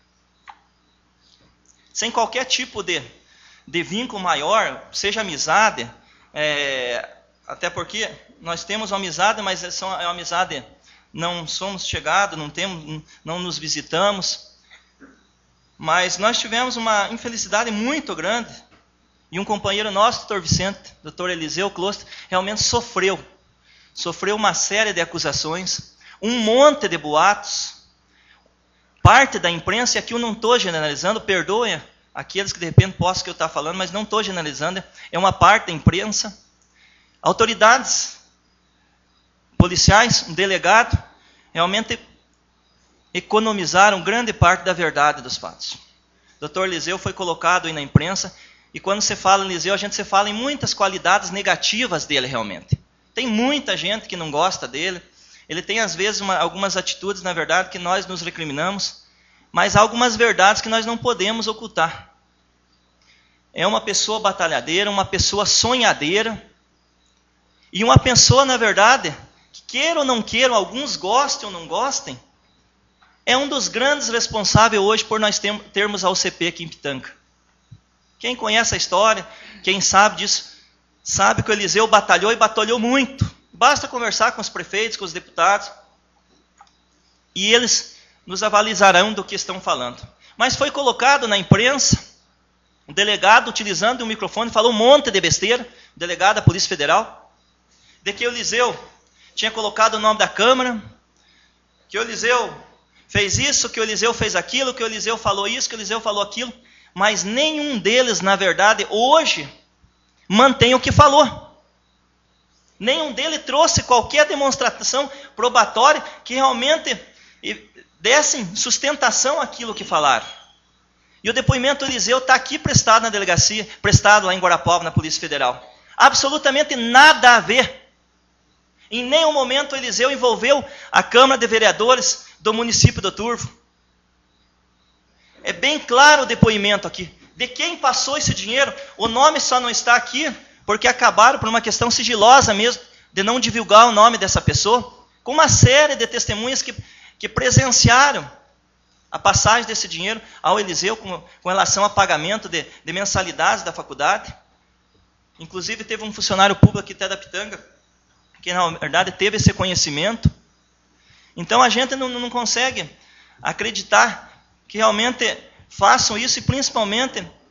sem qualquer tipo de, de vínculo maior, seja amizade, é, até porque nós temos uma amizade, mas é uma amizade, não somos chegados, não, temos, não nos visitamos, mas nós tivemos uma infelicidade muito grande, e um companheiro nosso, doutor Vicente, doutor Eliseu Closter, realmente sofreu. Sofreu uma série de acusações, um monte de boatos, parte da imprensa, e aqui eu não estou generalizando, perdoem aqueles que de repente possam que eu estar falando, mas não estou generalizando, é uma parte da imprensa. Autoridades policiais, um delegado, realmente economizaram grande parte da verdade dos fatos. O doutor Eliseu foi colocado aí na imprensa, e quando se fala em Eliseu, a gente se fala em muitas qualidades negativas dele realmente. Tem muita gente que não gosta dele, ele tem às vezes uma, algumas atitudes, na verdade, que nós nos recriminamos, mas há algumas verdades que nós não podemos ocultar. É uma pessoa batalhadeira, uma pessoa sonhadeira, e uma pessoa, na verdade, que queira ou não queiram, alguns gostem ou não gostem, é um dos grandes responsáveis hoje por nós termos a U C P aqui em Pitanga. Quem conhece a história, quem sabe disso, sabe que o Eliseu batalhou e batalhou muito. Basta conversar com os prefeitos, com os deputados, e eles nos avalizarão do que estão falando. Mas foi colocado na imprensa, o delegado, utilizando o microfone, falou um monte de besteira, o delegado da Polícia Federal, de que o Eliseu tinha colocado o nome da Câmara, que o Eliseu fez isso, que o Eliseu fez aquilo, que o Eliseu falou isso, que o Eliseu falou aquilo, mas nenhum deles, na verdade, hoje, mantém o que falou. Nenhum deles trouxe qualquer demonstração probatória que realmente dessem sustentação àquilo que falaram. E o depoimento do Eliseu está aqui prestado na delegacia, prestado lá em Guarapuava, na Polícia Federal. Absolutamente nada a ver. Em nenhum momento o Eliseu envolveu a Câmara de Vereadores do município do Turvo. É bem claro o depoimento aqui. De quem passou esse dinheiro, o nome só não está aqui, porque acabaram por uma questão sigilosa mesmo, de não divulgar o nome dessa pessoa, com uma série de testemunhas que, que presenciaram a passagem desse dinheiro ao Eliseu com, com relação a pagamento de, de mensalidades da faculdade. Inclusive teve um funcionário público aqui até da Pitanga, que na verdade teve esse conhecimento. Então a gente não, não consegue acreditar que realmente façam isso, e principalmente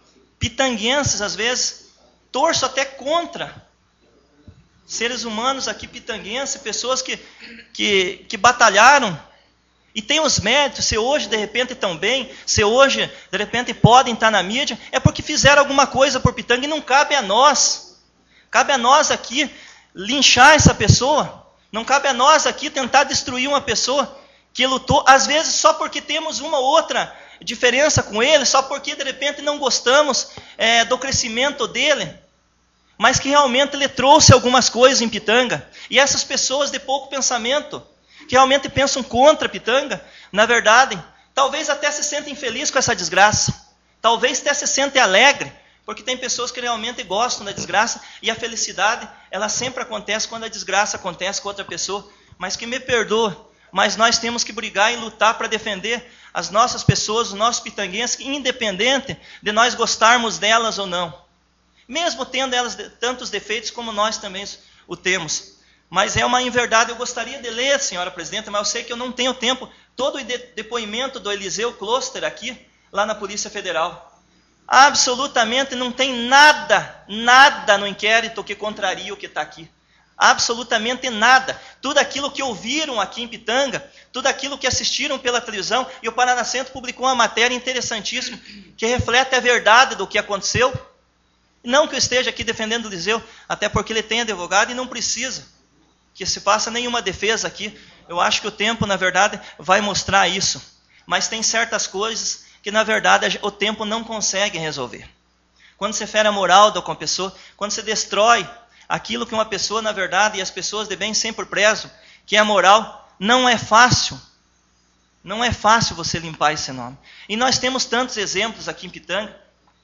pitanguenses, às vezes, torço até contra seres humanos aqui pitanguenses, pessoas que, que, que batalharam e têm os méritos, se hoje de repente estão bem, se hoje de repente podem estar na mídia, é porque fizeram alguma coisa por Pitanga e não cabe a nós. Cabe a nós aqui linchar essa pessoa, não cabe a nós aqui tentar destruir uma pessoa que lutou, às vezes só porque temos uma ou outra diferença com ele, só porque de repente não gostamos é, do crescimento dele, mas que realmente ele trouxe algumas coisas em Pitanga. E essas pessoas de pouco pensamento, que realmente pensam contra Pitanga, na verdade, talvez até se sentem felizes com essa desgraça, talvez até se sentem alegres, porque tem pessoas que realmente gostam da desgraça, e a felicidade, ela sempre acontece quando a desgraça acontece com outra pessoa. Mas que me perdoe, mas nós temos que brigar e lutar para defender as nossas pessoas, os nossos pitanguenses, independente de nós gostarmos delas ou não. Mesmo tendo elas tantos defeitos como nós também o temos. Mas é uma inverdade, eu gostaria de ler, senhora presidenta, mas eu sei que eu não tenho tempo, todo o depoimento do Eliseu Kloster aqui, lá na Polícia Federal. Absolutamente não tem nada, nada no inquérito que contraria o que está aqui. Absolutamente nada. Tudo aquilo que ouviram aqui em Pitanga, tudo aquilo que assistiram pela televisão, e o Paraná Centro publicou uma matéria interessantíssima, que reflete a verdade do que aconteceu. Não que eu esteja aqui defendendo o Eliseu, até porque ele tem advogado e não precisa que se faça nenhuma defesa aqui. Eu acho que o tempo, na verdade, vai mostrar isso. Mas tem certas coisas que, na verdade, o tempo não consegue resolver. Quando você fere a moral de uma pessoa, quando você destrói aquilo que uma pessoa, na verdade, e as pessoas de bem sempre prezam, que é a moral, não é fácil. Não é fácil você limpar esse nome. E nós temos tantos exemplos aqui em Pitanga.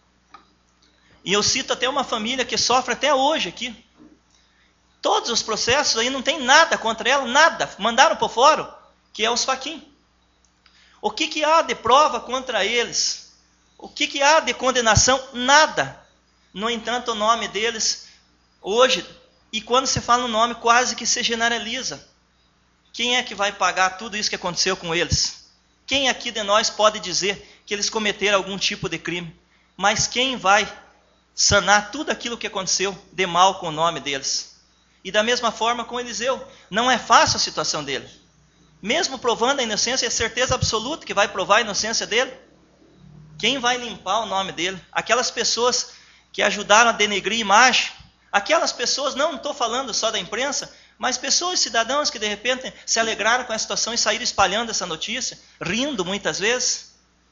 E eu cito até uma família que sofre até hoje aqui. Todos os processos aí não tem nada contra ela, nada. Mandaram para o fórum, que é os Faquin. O que, que há de prova contra eles? O que, que há de condenação? Nada. No entanto, o nome deles, hoje, e quando se fala no nome, quase que se generaliza. Quem é que vai pagar tudo isso que aconteceu com eles? Quem aqui de nós pode dizer que eles cometeram algum tipo de crime? Mas quem vai sanar tudo aquilo que aconteceu de mal com o nome deles? E da mesma forma com Eliseu, não é fácil a situação dele. Mesmo provando a inocência, é certeza absoluta que vai provar a inocência dele. Quem vai limpar o nome dele? Aquelas pessoas que ajudaram a denegrir a imagem, aquelas pessoas, não estou falando só da imprensa, mas pessoas, cidadãos que de repente se alegraram com a situação e saíram espalhando essa notícia, rindo muitas vezes.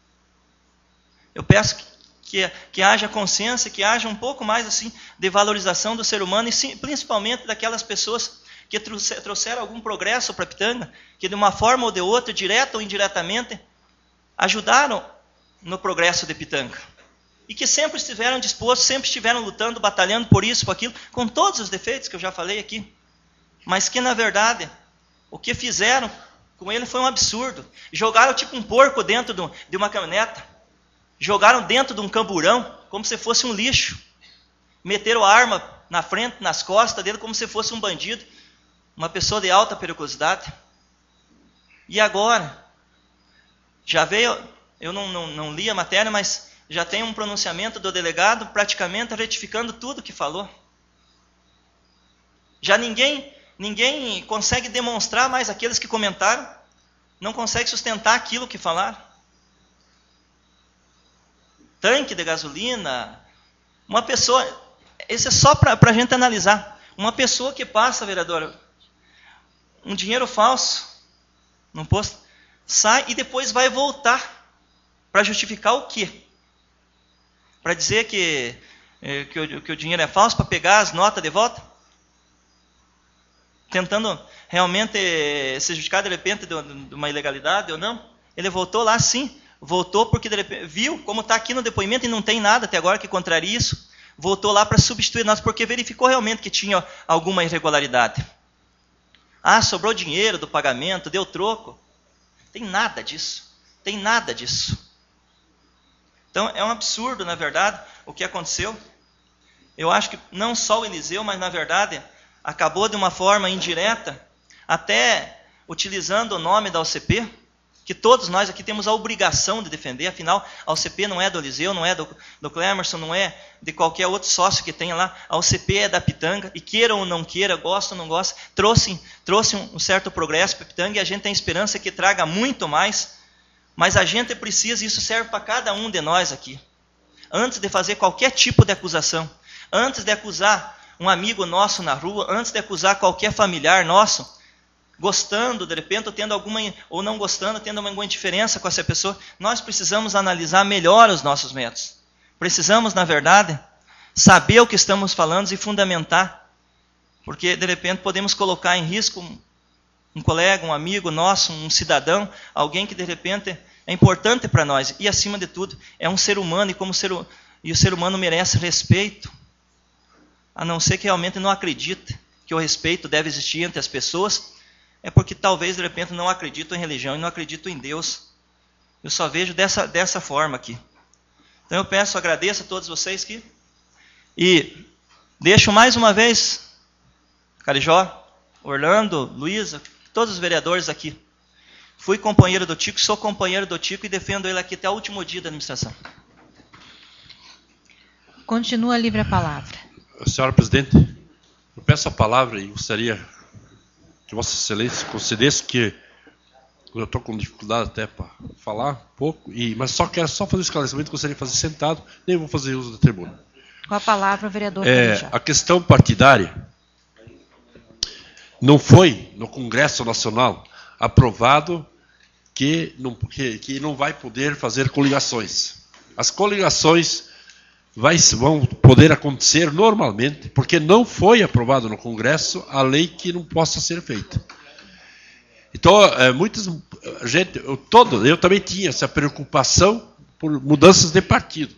Eu peço que, que, que haja consciência, que haja um pouco mais assim de valorização do ser humano, e sim, principalmente daquelas pessoas que trouxeram algum progresso para Pitanga, que de uma forma ou de outra, direta ou indiretamente, ajudaram no progresso de Pitanga. E que sempre estiveram dispostos, sempre estiveram lutando, batalhando por isso, por aquilo, com todos os defeitos que eu já falei aqui. Mas que, na verdade, o que fizeram com ele foi um absurdo. Jogaram tipo um porco dentro de uma caminhoneta. Jogaram dentro de um camburão, como se fosse um lixo. Meteram a arma na frente, nas costas dele, como se fosse um bandido. Uma pessoa de alta periculosidade. E agora, já veio, eu não, não, não li a matéria, mas já tem um pronunciamento do delegado praticamente retificando tudo que falou. Já ninguém, ninguém consegue demonstrar mais aqueles que comentaram, não consegue sustentar aquilo que falaram. Tanque de gasolina, uma pessoa, esse é só para a gente analisar, uma pessoa que passa, vereador, um dinheiro falso num posto, sai e depois vai voltar para justificar o quê? Para dizer que, que, o, que o dinheiro é falso, para pegar as notas de volta? Tentando realmente se justificar de repente de, de uma ilegalidade ou não? Ele voltou lá sim, voltou porque de repente, viu como está aqui no depoimento e não tem nada até agora que contraria isso, voltou lá para substituir nós, porque verificou realmente que tinha alguma irregularidade. Ah, sobrou dinheiro do pagamento, deu troco. Tem nada disso. Tem nada disso. Então, é um absurdo, na verdade, o que aconteceu. Eu acho que não só o Eliseu, mas, na verdade, acabou de uma forma indireta, até utilizando o nome da O C P, que todos nós aqui temos a obrigação de defender, afinal, a O C P não é do Eliseu, não é do, do Clemerson, não é de qualquer outro sócio que tenha lá, a O C P é da Pitanga, e queira ou não queira, gosta ou não gosta, trouxe, trouxe um, um certo progresso para a Pitanga, e a gente tem esperança que traga muito mais, mas a gente precisa, e isso serve para cada um de nós aqui, antes de fazer qualquer tipo de acusação, antes de acusar um amigo nosso na rua, antes de acusar qualquer familiar nosso, gostando, de repente, ou tendo alguma, ou não gostando, tendo alguma indiferença com essa pessoa, nós precisamos analisar melhor os nossos métodos. Precisamos, na verdade, saber o que estamos falando e fundamentar, porque, de repente, podemos colocar em risco um, um colega, um amigo nosso, um cidadão, alguém que, de repente, é importante para nós, e, acima de tudo, é um ser humano, e, como ser, e o ser humano merece respeito, a não ser que realmente não acredite que o respeito deve existir entre as pessoas, é porque talvez, de repente, não acredito em religião e não acredito em Deus. Eu só vejo dessa, dessa forma aqui. Então eu peço, agradeço a todos vocês aqui. E deixo mais uma vez, Carijó, Orlando, Luísa, todos os vereadores aqui. Fui companheiro do Tico, sou companheiro do Tico e defendo ele aqui até o último dia da administração. Continua livre a palavra. Senhora Presidente, eu peço a palavra e gostaria que Vossa Excelência concedesse, que eu estou com dificuldade até para falar um pouco, e, mas só quero só fazer um esclarecimento, gostaria de fazer sentado, nem vou fazer uso da tribuna. Com a palavra, o vereador é, A questão partidária não foi, no Congresso Nacional, aprovado que não, que, que não vai poder fazer coligações. As coligações vai, vão poder acontecer normalmente, porque não foi aprovado no Congresso a lei que não possa ser feita. Então, é, muitas gente, eu, todo, eu também tinha essa preocupação por mudanças de partido.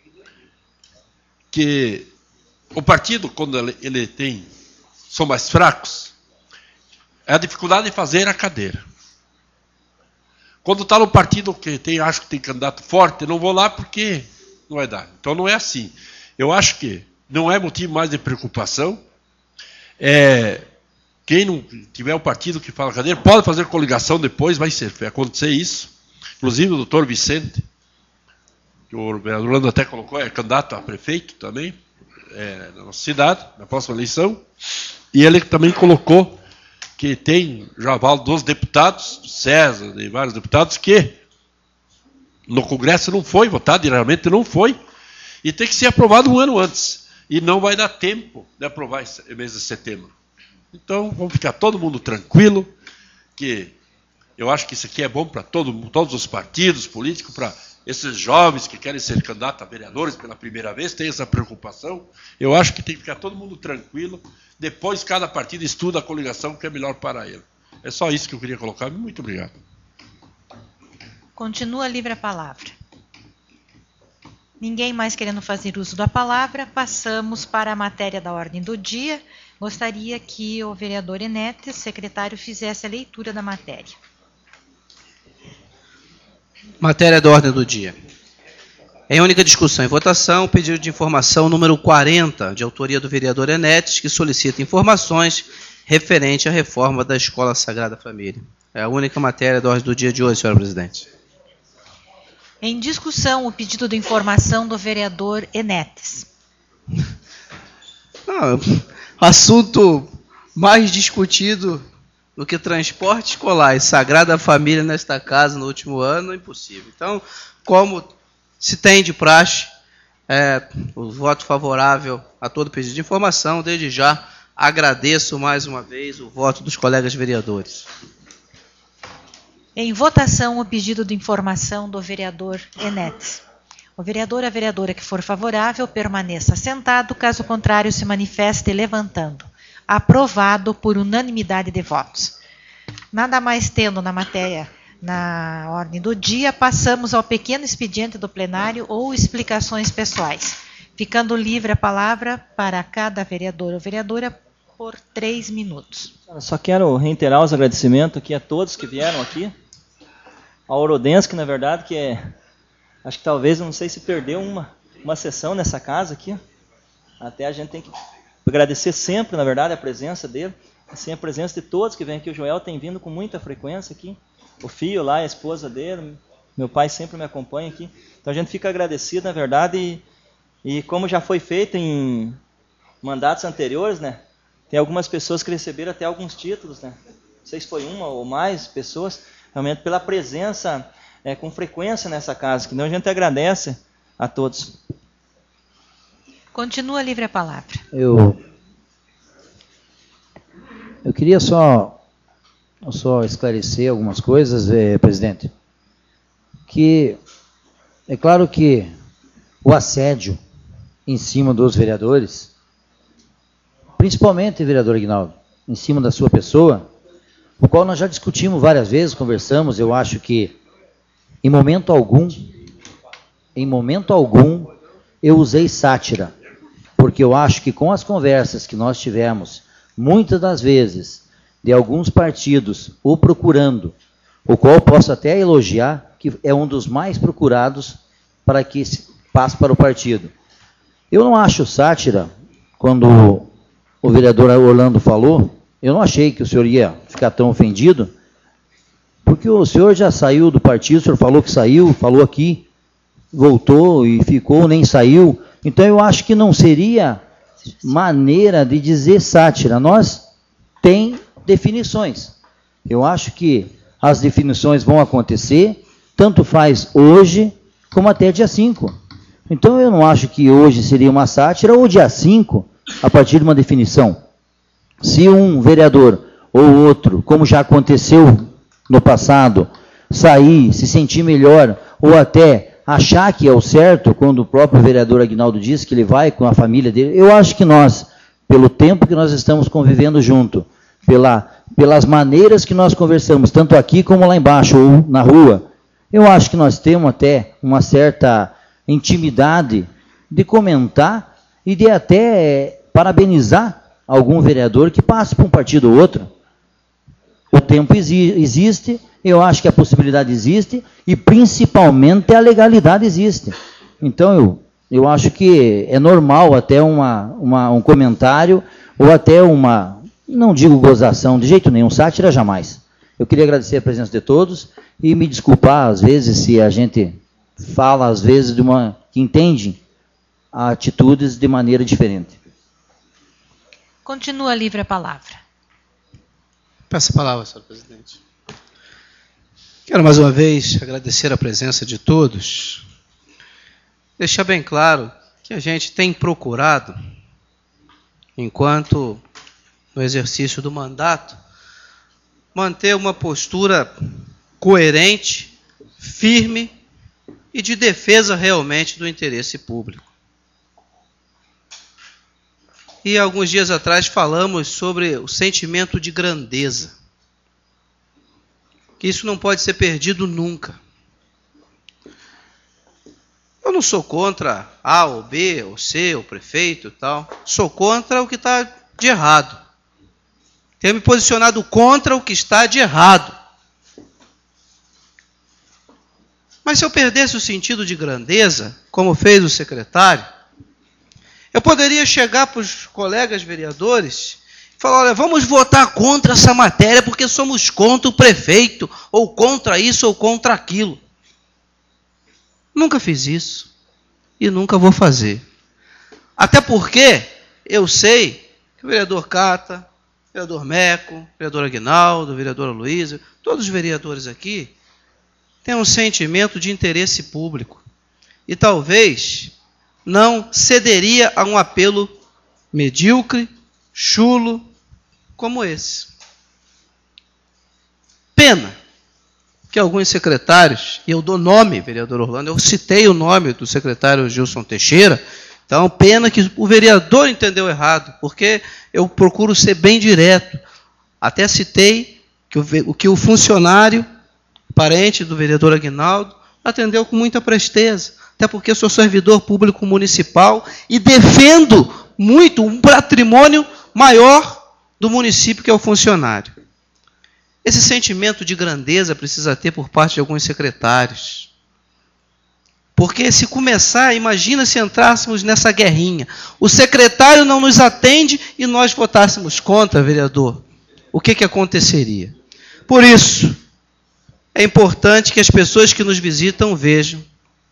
Que o partido, quando ele, ele tem, são mais fracos, é a dificuldade de fazer a cadeira. Quando está no partido que tem, acho que tem candidato forte, não vou lá porque não vai dar. Então não é assim. Eu acho que não é motivo mais de preocupação. É, quem não tiver o partido que fala cadeira, pode fazer coligação depois, vai ser, vai acontecer isso. Inclusive o doutor Vicente, que o vereador Orlando até colocou, é candidato a prefeito também, é, na nossa cidade, na próxima eleição. E ele também colocou que tem já aval dos deputados, do César, de vários deputados, que no Congresso não foi votado, e realmente não foi, e tem que ser aprovado um ano antes. E não vai dar tempo de aprovar esse mês de setembro. Então, vamos ficar todo mundo tranquilo, que eu acho que isso aqui é bom para todo, todos os partidos políticos, para esses jovens que querem ser candidatos a vereadores pela primeira vez, tem essa preocupação. Eu acho que tem que ficar todo mundo tranquilo. Depois, cada partido estuda a coligação que é melhor para ele. É só isso que eu queria colocar. Muito obrigado. Continua livre a palavra. Ninguém mais querendo fazer uso da palavra, passamos para a matéria da ordem do dia. Gostaria que o vereador Enéas, secretário, fizesse a leitura da matéria. Matéria da ordem do dia. Em única discussão e votação, pedido de informação número quarenta, de autoria do vereador Enéas, que solicita informações referente à reforma da Escola Sagrada Família. É a única matéria da ordem do dia de hoje, senhora presidente. Em discussão, o pedido de informação do vereador Enéas. Ah, assunto mais discutido do que transporte escolar e Sagrada Família nesta casa no último ano, é impossível. Então, como se tem de praxe, é, o voto favorável a todo pedido de informação, desde já agradeço mais uma vez o voto dos colegas vereadores. Em votação, o pedido de informação do vereador Enéas. O vereador ou a vereadora que for favorável permaneça sentado, caso contrário se manifeste levantando. Aprovado por unanimidade de votos. Nada mais tendo na matéria, na ordem do dia, passamos ao pequeno expediente do plenário ou explicações pessoais, ficando livre a palavra para cada vereador ou vereadora por três minutos. Só quero reiterar os agradecimentos aqui a todos que vieram aqui. A Orodense, que na verdade, que é, acho que talvez, não sei se perdeu uma, uma sessão nessa casa aqui. Até a gente tem que agradecer sempre, na verdade, a presença dele, assim, a presença de todos que vêm aqui. O Joel tem vindo com muita frequência aqui. o filho lá, a esposa dele, meu pai sempre me acompanha aqui. Então a gente fica agradecido, na verdade, e, e como já foi feito em mandatos anteriores, né? Tem algumas pessoas que receberam até alguns títulos, né? Não sei se foi uma ou mais pessoas, realmente pela presença é, com frequência nessa casa. Então a gente agradece a todos. Continua livre a palavra. Eu, eu queria só, só esclarecer algumas coisas, eh, presidente. Que é claro que o assédio em cima dos vereadores, principalmente, vereador Aguinaldo, em cima da sua pessoa, o qual nós já discutimos várias vezes, conversamos, eu acho que em momento algum, em momento algum, eu usei sátira, porque eu acho que com as conversas que nós tivemos, muitas das vezes, de alguns partidos o procurando, o qual eu posso até elogiar, que é um dos mais procurados para que passe para o partido. Eu não acho sátira, quando o vereador Orlando falou, eu não achei que o senhor ia ficar tão ofendido, porque o senhor já saiu do partido, o senhor falou que saiu, falou aqui, voltou e ficou, nem saiu. Então eu acho que não seria maneira de dizer sátira. Nós tem definições. Eu acho que as definições vão acontecer, tanto faz hoje, como até dia cinco. Então eu não acho que hoje seria uma sátira, ou dia cinco, a partir de uma definição. Se um vereador ou outro, como já aconteceu no passado, sair, se sentir melhor, ou até achar que é o certo, quando o próprio vereador Aguinaldo diz que ele vai com a família dele, eu acho que nós, pelo tempo que nós estamos convivendo junto, pela, pelas maneiras que nós conversamos, tanto aqui como lá embaixo, ou na rua, eu acho que nós temos até uma certa intimidade de comentar e de até parabenizar algum vereador que passe para um partido ou outro. O tempo exi- existe, eu acho que a possibilidade existe, e principalmente a legalidade existe. Então, eu, eu acho que é normal até uma, uma, um comentário, ou até uma, não digo gozação, de jeito nenhum, sátira jamais. Eu queria agradecer a presença de todos, e me desculpar, às vezes, se a gente fala, às vezes, de uma que entende atitudes de maneira diferente. Continua livre a palavra. Peço a palavra, senhor presidente. Quero mais uma vez agradecer a presença de todos. Deixar bem claro que a gente tem procurado, enquanto no exercício do mandato, manter uma postura coerente, firme e de defesa realmente do interesse público. E alguns dias atrás falamos sobre o sentimento de grandeza. Que isso não pode ser perdido nunca. Eu não sou contra A ou B, ou C, ou prefeito e tal. Sou contra o que está de errado. Tenho me posicionado contra o que está de errado. Mas se eu perdesse o sentido de grandeza, como fez o secretário, eu poderia chegar para os colegas vereadores e falar, olha, vamos votar contra essa matéria porque somos contra o prefeito, ou contra isso, ou contra aquilo. Nunca fiz isso. E nunca vou fazer. Até porque eu sei que o vereador Cata, o vereador Meco, o vereador Aguinaldo, a vereadora Luísa, todos os vereadores aqui têm um sentimento de interesse público. E talvez não cederia a um apelo medíocre, chulo, como esse. Pena que alguns secretários, e eu dou nome, vereador Orlando, eu citei o nome do secretário Gilson Teixeira, então pena que o vereador entendeu errado, porque eu procuro ser bem direto. Até citei que o, que o funcionário, parente do vereador Aguinaldo, atendeu com muita presteza, até porque eu sou servidor público municipal e defendo muito um patrimônio maior do município, que é o funcionário. Esse sentimento de grandeza precisa ter por parte de alguns secretários. Porque se começar, imagina se entrássemos nessa guerrinha. O secretário não nos atende e nós votássemos contra, vereador. O que, que aconteceria? Por isso, é importante que as pessoas que nos visitam vejam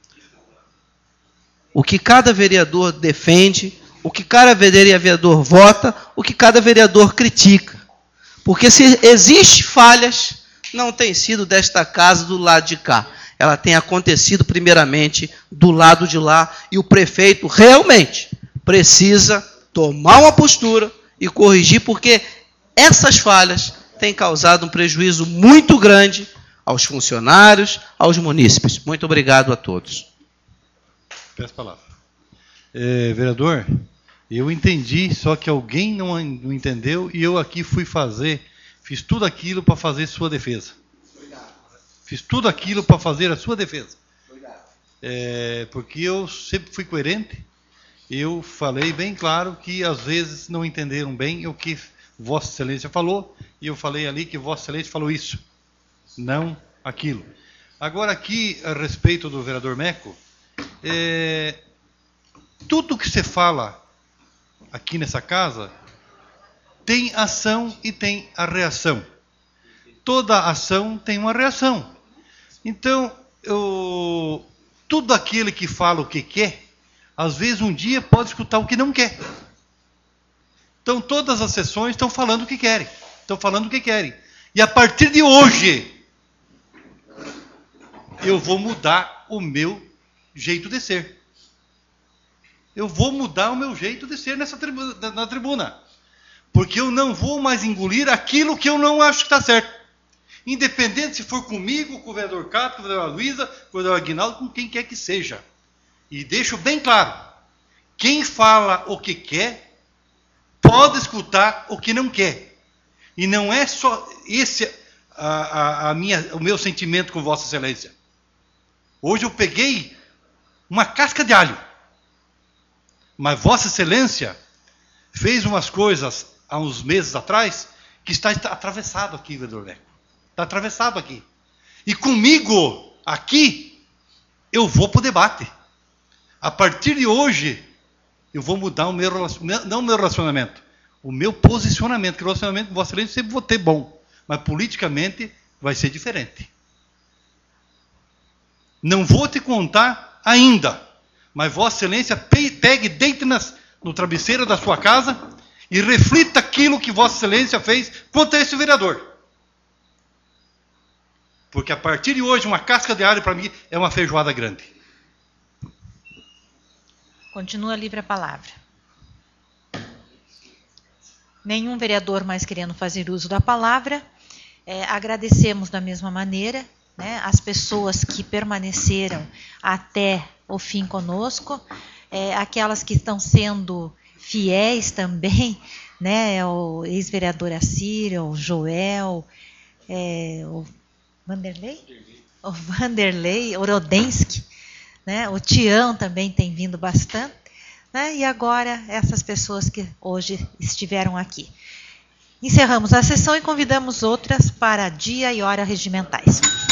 o que cada vereador defende, o que cada vereador vota, o que cada vereador critica. Porque se existem falhas, não tem sido desta casa do lado de cá. Ela tem acontecido primeiramente do lado de lá, e o prefeito realmente precisa tomar uma postura e corrigir, porque essas falhas têm causado um prejuízo muito grande aos funcionários, aos munícipes. Muito obrigado a todos. Peço a palavra. É, vereador, eu entendi, só que alguém não, não entendeu, e eu aqui fui fazer, fiz tudo aquilo para fazer sua defesa. Fiz tudo aquilo para fazer a sua defesa. É, porque eu sempre fui coerente. Eu falei bem claro que às vezes não entenderam bem o que Vossa Excelência falou, e eu falei ali que Vossa Excelência falou isso, não aquilo. Agora aqui, a respeito do vereador Meco, é, tudo que você fala aqui nessa casa tem ação e tem a reação. Toda ação tem uma reação. Então, eu, tudo aquele que fala o que quer, às vezes um dia pode escutar o que não quer. Então, todas as sessões estão falando o que querem. Estão falando o que querem. E a partir de hoje, eu vou mudar o meu jeito de ser. Eu vou mudar o meu jeito de ser nessa tribuna, na tribuna. Porque eu não vou mais engolir aquilo que eu não acho que está certo. Independente se for comigo, com o vereador Cato, com a vereadora Luísa, com o vereador Aguinaldo, com quem quer que seja. E deixo bem claro, quem fala o que quer, pode escutar o que não quer. E não é só esse a, a, a minha, o meu sentimento com Vossa Excelência. Hoje eu peguei uma casca de alho. Mas Vossa Excelência fez umas coisas há uns meses atrás que está atravessado aqui, vereador Leco. Está atravessado aqui. E comigo, aqui, eu vou para o debate. A partir de hoje, eu vou mudar o meu relacionamento, não o meu relacionamento, o meu posicionamento, que o relacionamento com Vossa Excelência sempre vou ter bom, mas politicamente vai ser diferente. Não vou te contar ainda, mas Vossa Excelência pegue, deite nas, no travesseiro da sua casa e reflita aquilo que Vossa Excelência fez contra esse vereador. Porque a partir de hoje, uma casca de alho para mim é uma feijoada grande. Continua livre a palavra. Nenhum vereador mais querendo fazer uso da palavra. É, agradecemos da mesma maneira, né, as pessoas que permaneceram até o fim conosco, é, aquelas que estão sendo fiéis também, né, o ex-vereador Assir, o Joel, é, o Vanderlei? O Vanderlei, o Rodensky, né? O Tião também tem vindo bastante, né? E agora essas pessoas que hoje estiveram aqui. Encerramos a sessão e convidamos outras para dia e hora regimentais.